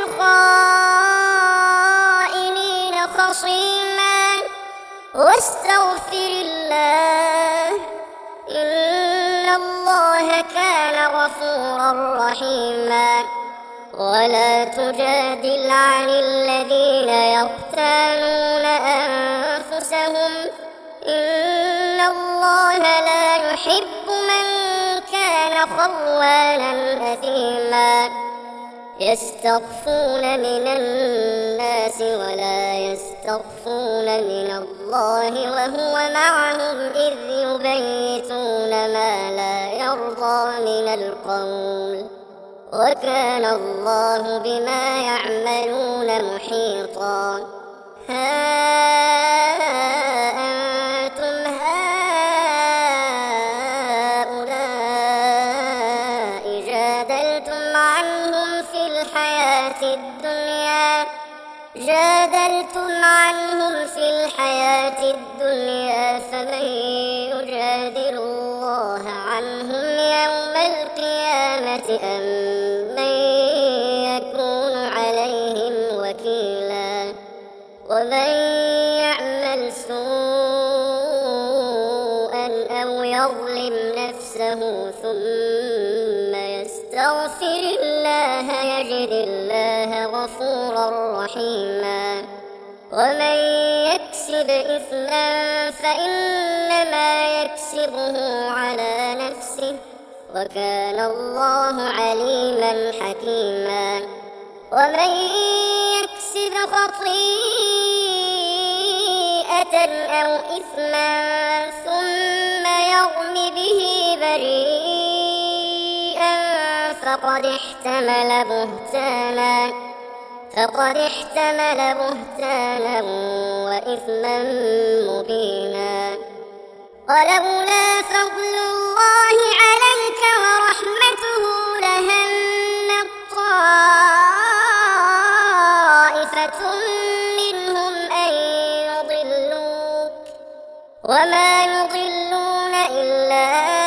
للخائنين خصيما واستغفر الله إن الله كان غفورا رحيما. ولا تجادل عن الذين يختانون أنفسهم إن الله لا يحب من كان خوانا أثيما يستخفون من الناس ولا يستخفون من الله وهو معهم إذ يبيتون ما لا يرضى من القول وكان الله بما يعملون محيطا. ها أنتم هؤلاء جادلتم عنهم في الحياة الدنيا جادلتم عنهم في الحياة الدنيا فمن يجادل الله عنهم يوم القيامة أم من يكون عليهم وكيلا. ومن يعمل سوءا أو يظلم نفسه ثم يستغفر الله يجد الله غفورا رحيما. ومن يكسب إثما فإنما يكسبه على نفسه وكان الله عليما حكيما. ومن يكسب خطيئة أو إثما ثم يرم به بريئا فقد احتمل بهتانا فقد احتمل بهتانا وإثما مبينا. ولولا فضل الله عليك ورحمته لهمت طائفة منهم أن يضلوك وما يضلون إلا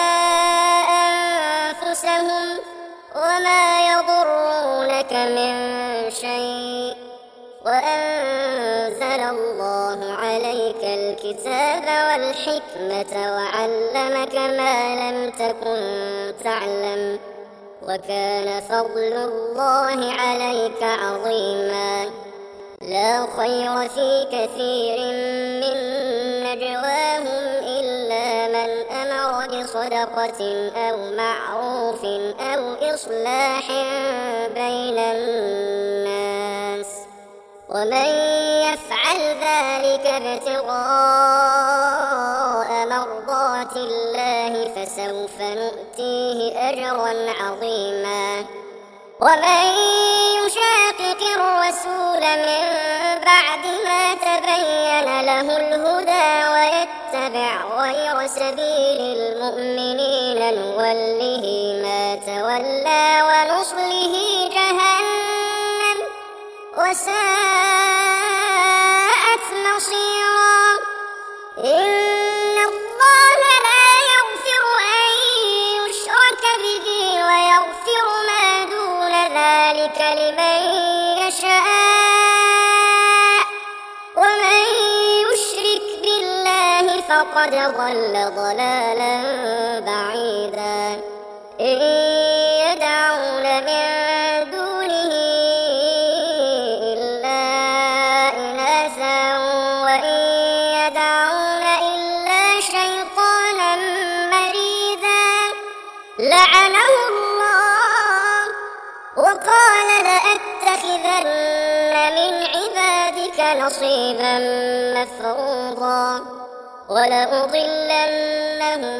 أنفسهم وما يضرونك من شيء وأنزل الله عليك الكتاب والحكمة وعلمك ما لم تكن تعلم وكان فضل الله عليك عظيما. لا خير في كثير من نجواهم إلا من أمر بصدقة أو معروف أو إصلاح بين الناس ومن يفعل ذلك ابتغاء مرضات الله فسوف نؤتيه أجرا عظيما. ومن يشاقق الرسول من بعد ما تبين له الهدى ويتبع غير سبيل المؤمنين نوله ما تولى ونصله جهنم وساءت مصيرا. إن الله لا يغفر أن يشرك به ويغفر ما دون ذلك لمن يشاء ومن يشرك بالله فقد ضل ضلالا بعيدا. إن يدعون من دونه إلا إناثا وإن يدعون إلا شيطانا مريدا نصيبا مفروضا ولأضلنهم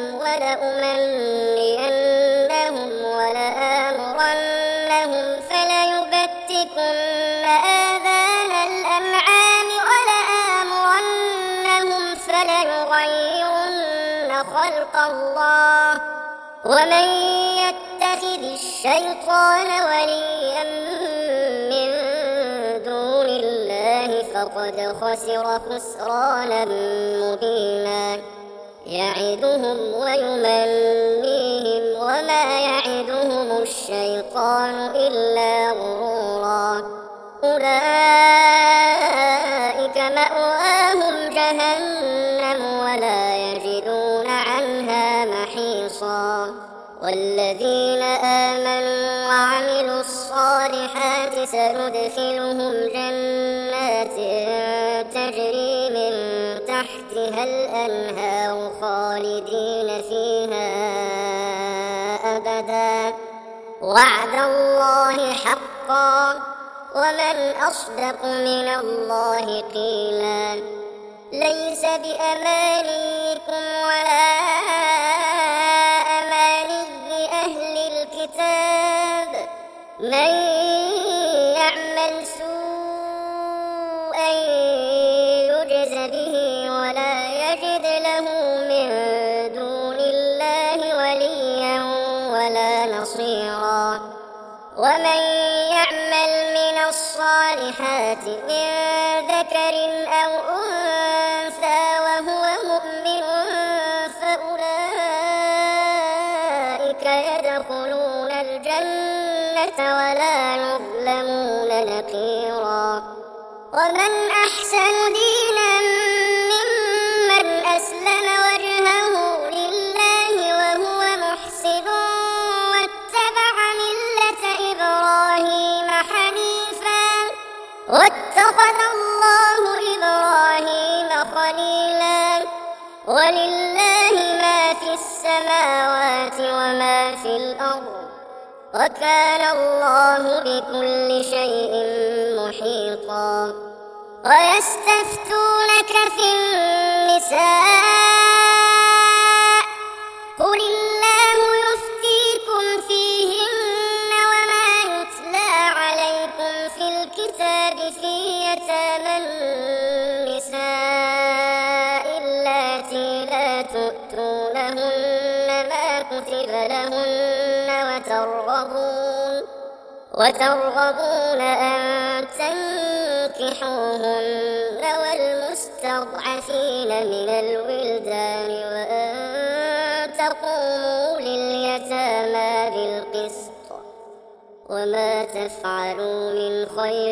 ولأمنينهم ولآمرنهم فليبتكن آذان الأنعام ولآمرنهم فليغيرن خلق الله ومن يتخذ الشيطان وليا من دون الله فقد خسر خسرانا مبينا يعدهم ويمنيهم وما يعدهم الشيطان إلا غرورا أولئك مأواهم جهنم ولا يجدون عنها محيصا والذين آمنوا وعملوا الصالحات سندخلهم جنات تجري من تحتها الأنهار خالدين فيها أبدا وعد الله حقا ومن أصدق من الله قيلا ليس بأمانيكم ولا أماني أهل الكتاب من يعمل سوءا يجز به ولا يجد له من دون الله وليا ولا نصيرا ومن يعمل من الصالحات من ذكر أو أنثى وهو مؤمن فأولئك يدخلون الجنة ولا يظلمون نقيرا ومن أحسن دينا ممن أسلم وجهه لله وهو محسن واتبع ملة إبراهيم حنيفا واتخذ الله إبراهيم خليلا ولله ما في السماوات وما في الأرض وكان الله بكل شيء محيطا ويستفتونك في النساء قل الله يفتيكم فيهن وما يتلى عليكم في الكتاب في يتامى النساء اللاتي لا تؤتونهن ما كتب لهن وترغبون وترغبون أن تنكحوهن والمستضعفين من الولدان وأن تقوموا لليتامى بالقسط وما تفعلوا من خير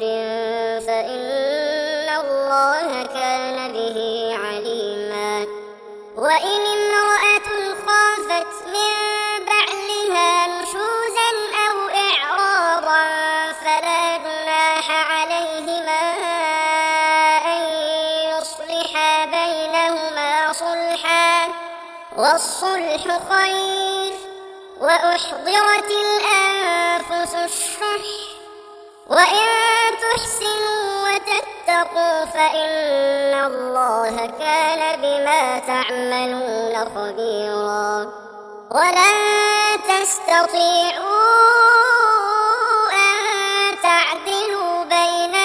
فإن الله كان به عليما وإن امرأة خافت من بعلها نشوزا أو إعراضا فلا جناح عليهما أن يصلحا بينهما صلحا والصلح خير وأحضرت الأنفس الشح وإن تحسنوا وتتقوا فإن الله كان بما تعملون خبيرا ولن تستطيعوا أن تعدلوا بين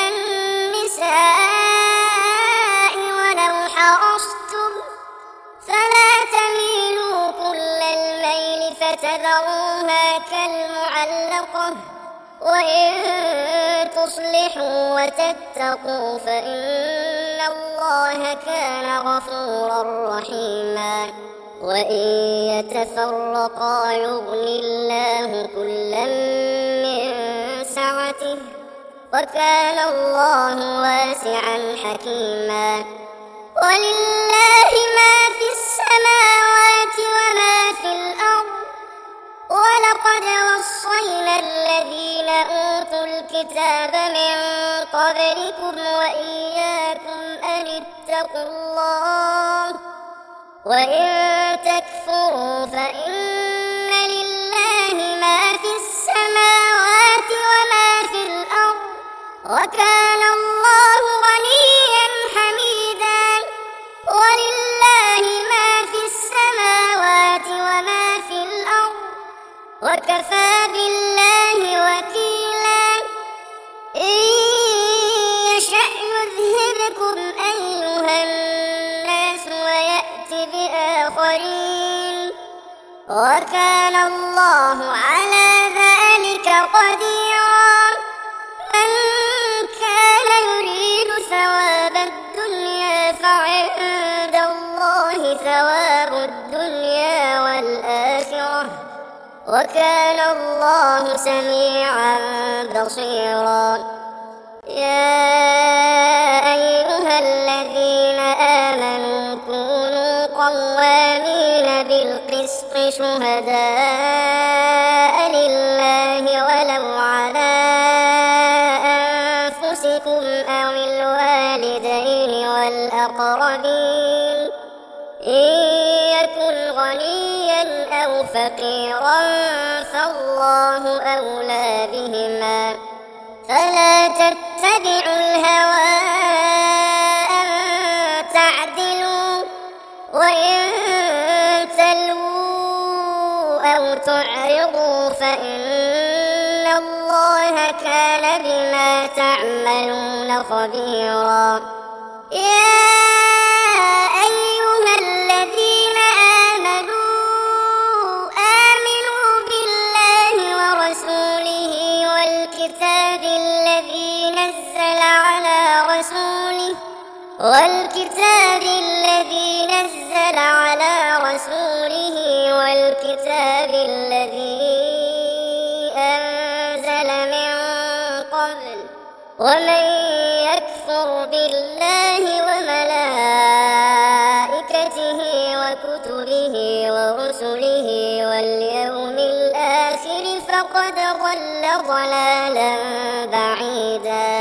النساء ولو حرصتم فلا تميلوا كل الميل فتذروها كالمعلقة وإن تصلحوا وتتقوا فإن الله كان غفورا رحيما وإن يتفرقا يغن الله كلا من سعته وكان الله واسعا حكيما ولله ما في السماوات وما في الأرض ولقد وصينا الذين أوتوا الكتاب من قبلكم وإياكم أن اتقوا الله وإن تكفروا فإن لله ما في السماوات وما في الأرض وكان الله غنيا وكان الله على ذلك قديرا. من كان يريد ثواب الدنيا فعند الله ثواب الدنيا والآخرة، وكان الله سميعا بصيرا. يا أيها الذين آمنوا كونوا قوامين بالقسط شهداء لله ولو على أنفسكم أو الوالدين والأقربين إن يكن غنيا أو فقيرا فالله أولى بهما، فلا تتبعوا الهوى أن تعدلوا، وإن تلووا أو تعرضوا فإن الله كان بما تعملون خبيرا. يا أيها الذين آمنوا آمنوا بالله ورسوله والكتاب الذي نزل على رسوله والكتاب الذي نزل على رسوله والكتاب الذي أنزل من قبل، ومن يكفر بالله وملائكته وكتبه ورسله واليوم الآخر فقد ضل ضلالا بعيدا.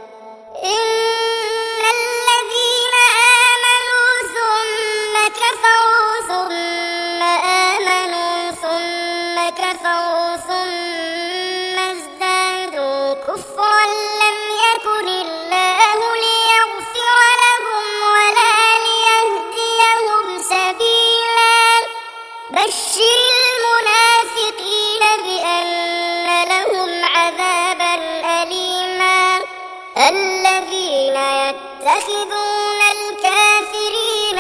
إن الذين آمنوا ثم كفروا ثم آمنوا ثم كفروا ثم ازدادوا كفرا لم يكن الله ليغفر لهم ولا ليهديهم سبيلا. بشر المنافقين بأن لهم عذابا أليما. الذين يتخذون الكافرين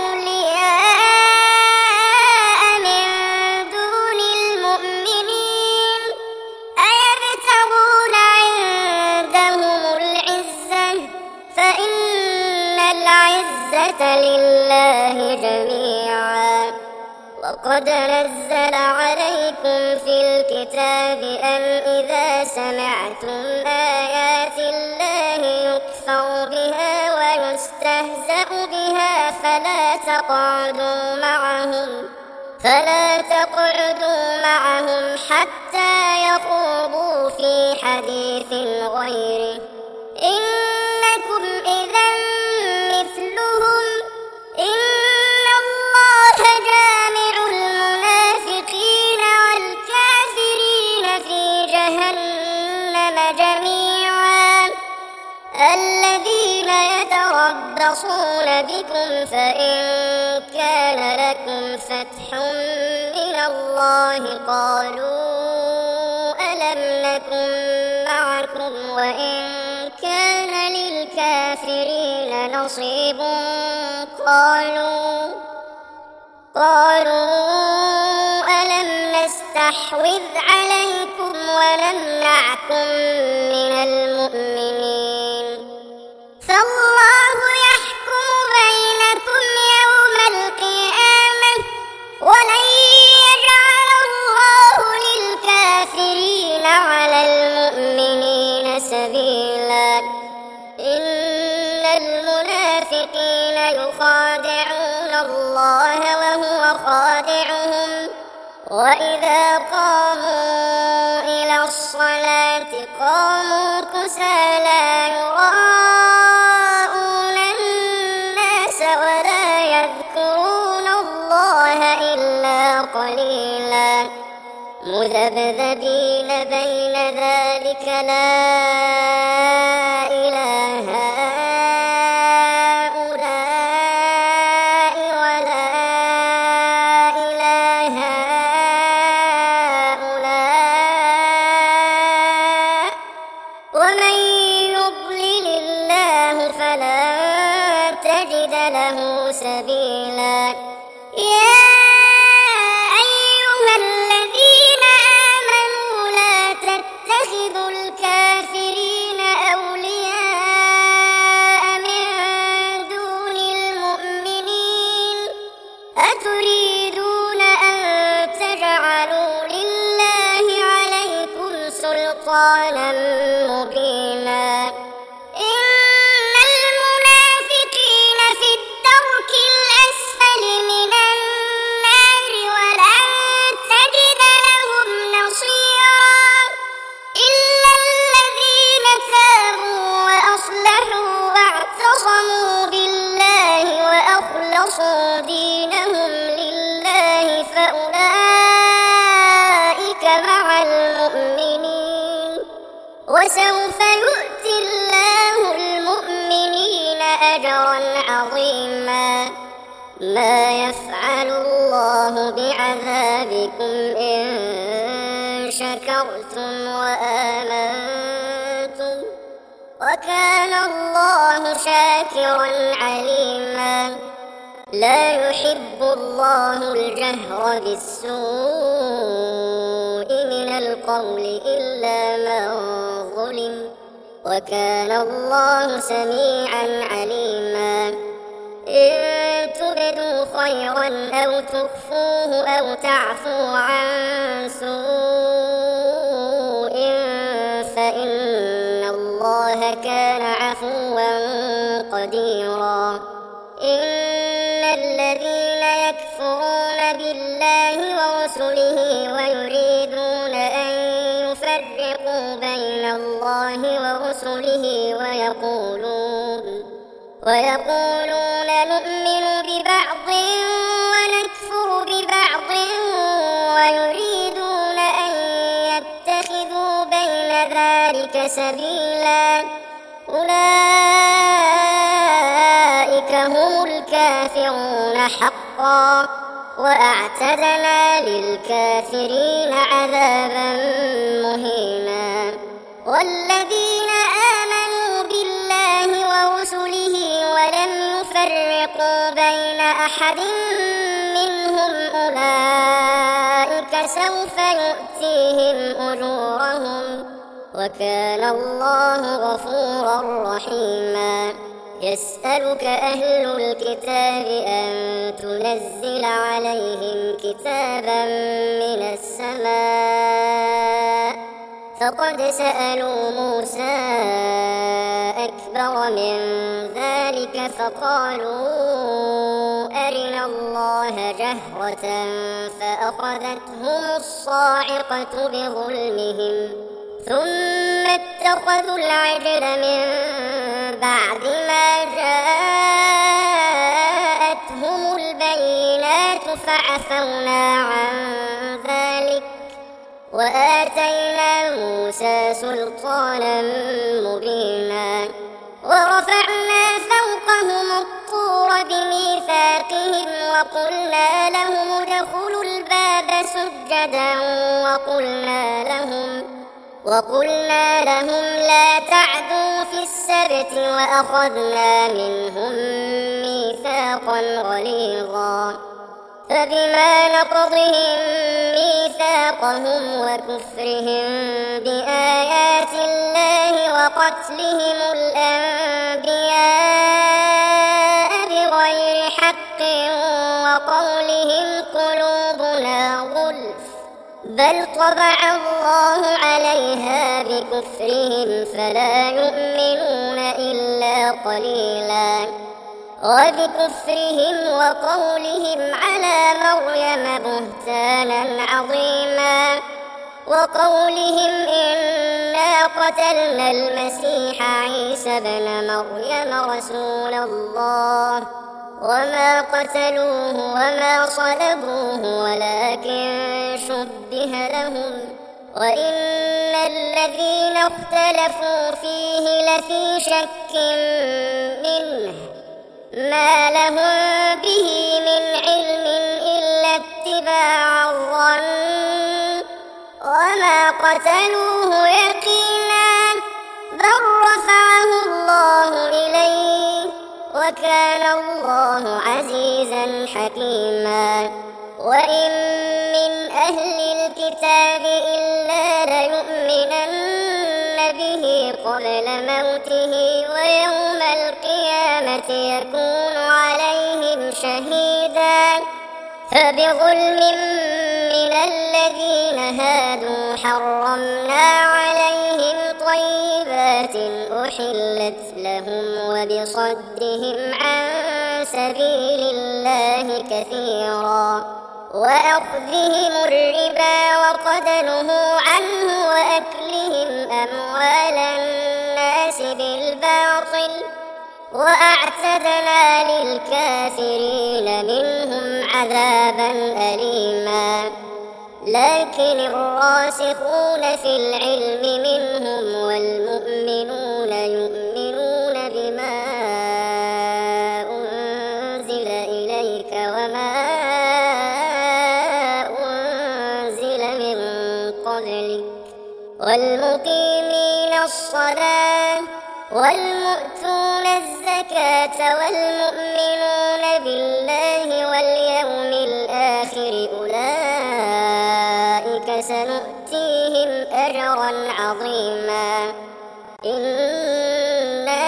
أولياء من دون المؤمنين أيبتغون عندهم العزة فإن العزة لله جميعا. وقد نزل عليكم في الكتاب أن إذا سمعتم آيات الله يكفر بها ويستهزأ بها فلا تقعدوا معهم فلا تقعدوا معهم حتى يخوضوا في حديث غيره إنكم إذا مثلهم. إن الله جامع المنافقين والكافرين في جهنم جميعا. الذين يتربصون بكم فإن كان لكم فتح من الله قالوا ألم نكن معكم وإن كان للكافرين نصيب قالوا قالوا ألم نستحوذ عليكم ونمنعكم من المؤمنين فالله يحكم بينكم يوم القيامة ولن يجعل الله للكافرين على المؤمنين سبيلا. إن المنافقين يخادعون الله وهو خادعهم وإذا قاموا إلى الصلاة قاموا كسالى يراءون الناس ولا يذكرون الله إلا قليلا مذبذبين بين ذلك لا إله هؤلاء ولا إله هؤلاء ومن يضلل الله فلن تجد له سبيلا. يا سلطانا مبينا إن المنافقين في الدرك الأسفل من النار ولن تجد لهم نصيرا إلا الذين تابوا وأصلحوا واعتصموا بالله وأخلصوا دينهم لله فأولئك مع المؤمنين وسوف يؤتي الله المؤمنين أجرا عظيما ما يفعل الله بعذابكم إن شكرتم وآمنتم وكان الله شاكرا عليما لا يحب الله الجهر بالسوء من القول إلا من ظلم وكان الله سميعا عليما إن تبدوا خيرا أو تخفوه أو تعفوا عن سوء فإن الله كان عفوا قديرا إن الذين يكفرون بالله ورسله ويريدون أن يفرقوا بين الله ورسله ويقولون ويقولون نؤمن ببعض ونكفر ببعض ويريدون أن يتخذوا بين ذلك سبيلا أولئك هم الكافرون حقا وأعتدنا للكافرين عذابا مهينا والذين آمنوا بالله ورسله ولم يفرقوا بين أحد منهم أولئك سوف يؤتيهم أجورهم وكان الله غفورا رحيما يسألك أهل الكتاب أن تنزل عليهم كتابا من السماء فقد سألوا موسى أكبر من ذلك فقالوا أرنا الله جهرة فأخذتهم الصاعقة بظلمهم ثم اتخذوا العجل من بعد ما جاءتهم البينات فعفونا عن ذلك وآتينا موسى سلطانا مبينا ورفعنا فوقهم الطور بميثاقهم وقلنا لهم ادخلوا الباب سجدا وقلنا لهم وقلنا لهم لا تعدوا في السبت وأخذنا منهم ميثاقا غليظا فبما نقضهم ميثاقهم وكفرهم بآيات الله وقتلهم الأنبياء بغير حق وقولهم قلوبنا غلف بل طبع الله عليها بكفرهم فلا يؤمنون إلا قليلا وبكفرهم وقولهم على مريم بهتانا عظيما وقولهم إنا قتلنا المسيح عيسى ابن مريم رسول الله وما قتلوه وما صلبوه ولكن شبه لهم وإن الذين اختلفوا فيه لفي شك منه ما لهم به من علم إلا اتباع الظن وما قتلوه يقينا بل رفعه الله إليه وكان الله عزيزا حكيما وإن من أهل الكتاب إلا ليؤمنن به قبل موته ويوم القيامة يكون عليهم شهيدا فبظلم من الذين هادوا حرمنا عليهم طيبات أحلت لهم وبصدهم عن سبيل الله كثيرا وأخذهم الربا وقد نهوا عنه وأكلهم أموال الناس بالباطل وأعتدنا للكافرين منهم عذابا أليما. لكن الراسخون في العلم منهم والمؤمنون يؤمنون بما أنزل إليك وما أنزل من قبلك والمقيمين الصلاة والمؤتون الزكاة والمؤمنون بالله واليوم الآخر أولئك سنؤتيهم أجرا عظيما. إنا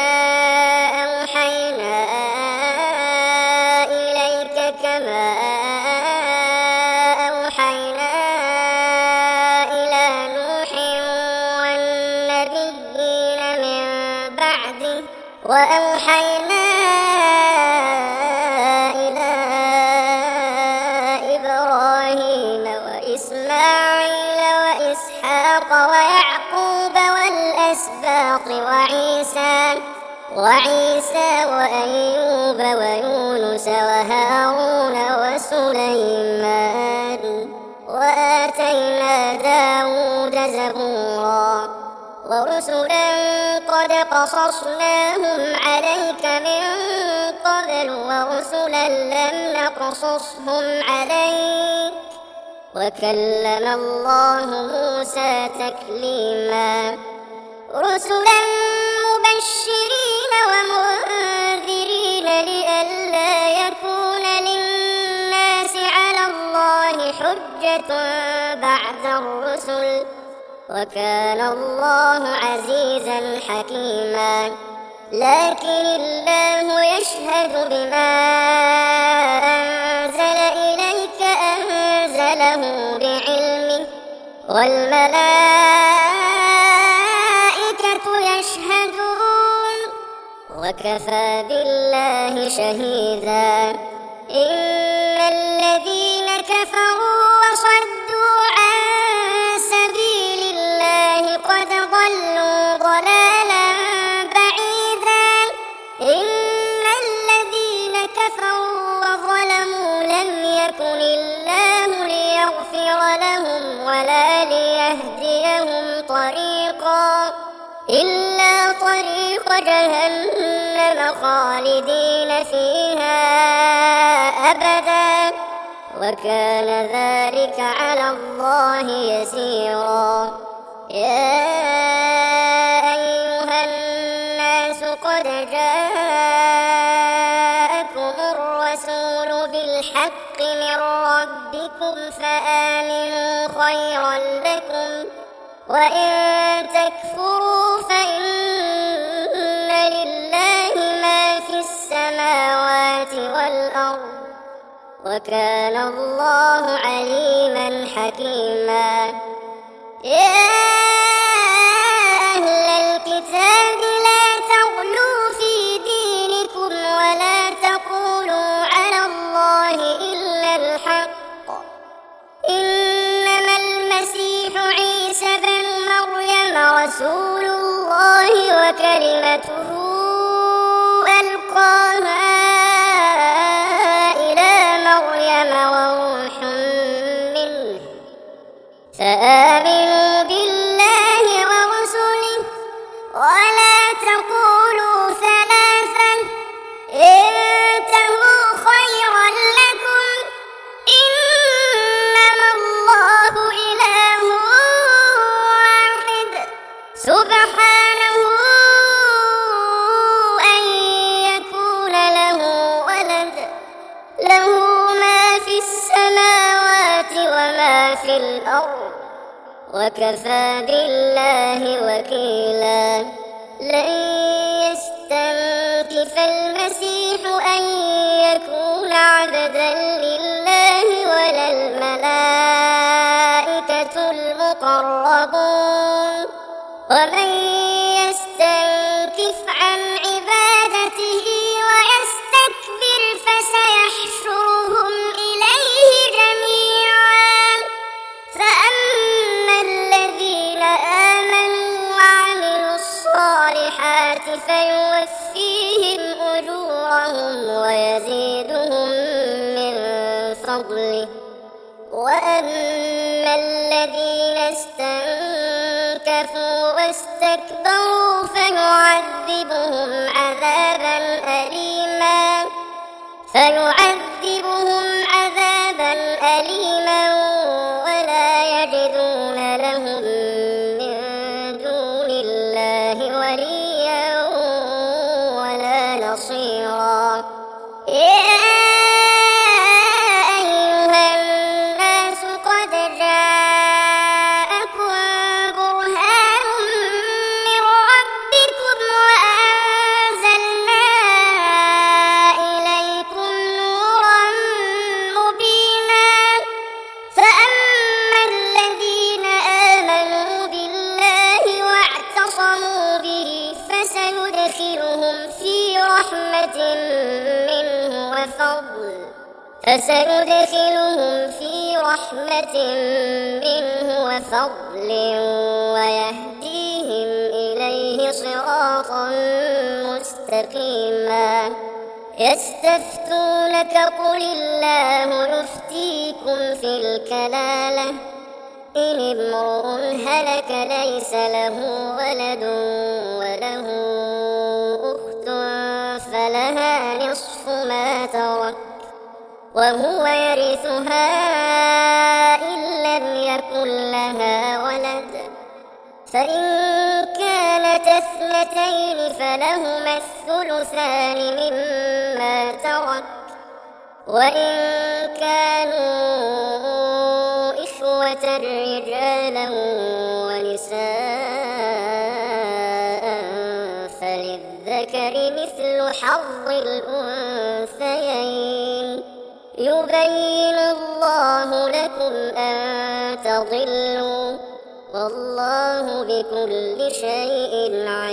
أوحينا إليك كما أوحينا إلى نوح والنبيين من بعده وأوحينا إلى إبراهيم وإسماعيل وإسحاق ويعقوب والأسباط وعيسى وعيسى وأيوب ويونس وهارون وسليمان وآتينا داود زبورا ورسلا قد قصصناهم عليك من قبل ورسلا لم نقصصهم عليك وكلم الله موسى تكليما. رسلا مبشرين ومنذرين لئلا يكون للناس على الله حجة بعد الرسل وكان الله عزيزا حكيما. لكن الله يشهد بما أنزل إليك أنزله بعلمه والملائكة يشهدون وكفى بالله شهيدا. إن الذين كفروا وصدوا عن سبيل الله قد ضلوا ضلالا بعيدا. إن الذين كفروا وظلموا لم يكن الله ليغفر لهم ولا ليهديهم طريقا إلا طريق جهنم خالدين فيها أبدا وكان ذلك على الله يسيرا. يا أيها الناس قد جاءكم الرسول بالحق من ربكم فآمنوا خيرا لكم وإن تكفروا فإن لله ما في السماوات والأرض وكان الله عليما حكيما. يا أهل الكتاب لا تغلوا في دينكم ولا تقولوا على الله إلا الحق. إنما المسيح عيسى بن مريم رسول الله وكلمته ألقاها إلى مريم وروح منه فآمنوا بالله ورسله ولا تقولوا ثلاثا انتهوا خيرا لكم إنما الله إله واحد سبحانه أن يكون له ولد له ما في السماوات وما في الأرض وكفى بالله وكيلا. لن يستنكف المسيح أن يكون عبدا لله ولا الملائكة المقربون مقربون ومن يستنكف عن عبادته ويستكبر فسيحشرهم إليه جميعا فأما الذين آمنوا وعملوا الصالحات فيوفيهم أجورهم ويزيدهم من فضله وأما الذين استنكفوا واستكبروا فيعذبهم عذابا أليما فيعذبهم عذابا أليما ولا يجدون لهم من دون الله وليا ولا نصيرا. فسندخلهم في رحمة منه وفضل ويهديهم إليه صراطا مستقيما. يستفتونك قل الله يفتيكم في الكلالة إن امرؤ هلك ليس له ولد وله أخت فلها نصف ما ترك وهو يرثها إن لم يكن لها ولد فإن كانت اثنتين فلهما الثلثان مما ترك وإن كانوا إخوة رجالا ونساء فللذكر مثل حظ الأنثيين. يبين الله لكم أن تضلوا والله بكل شيء عليم.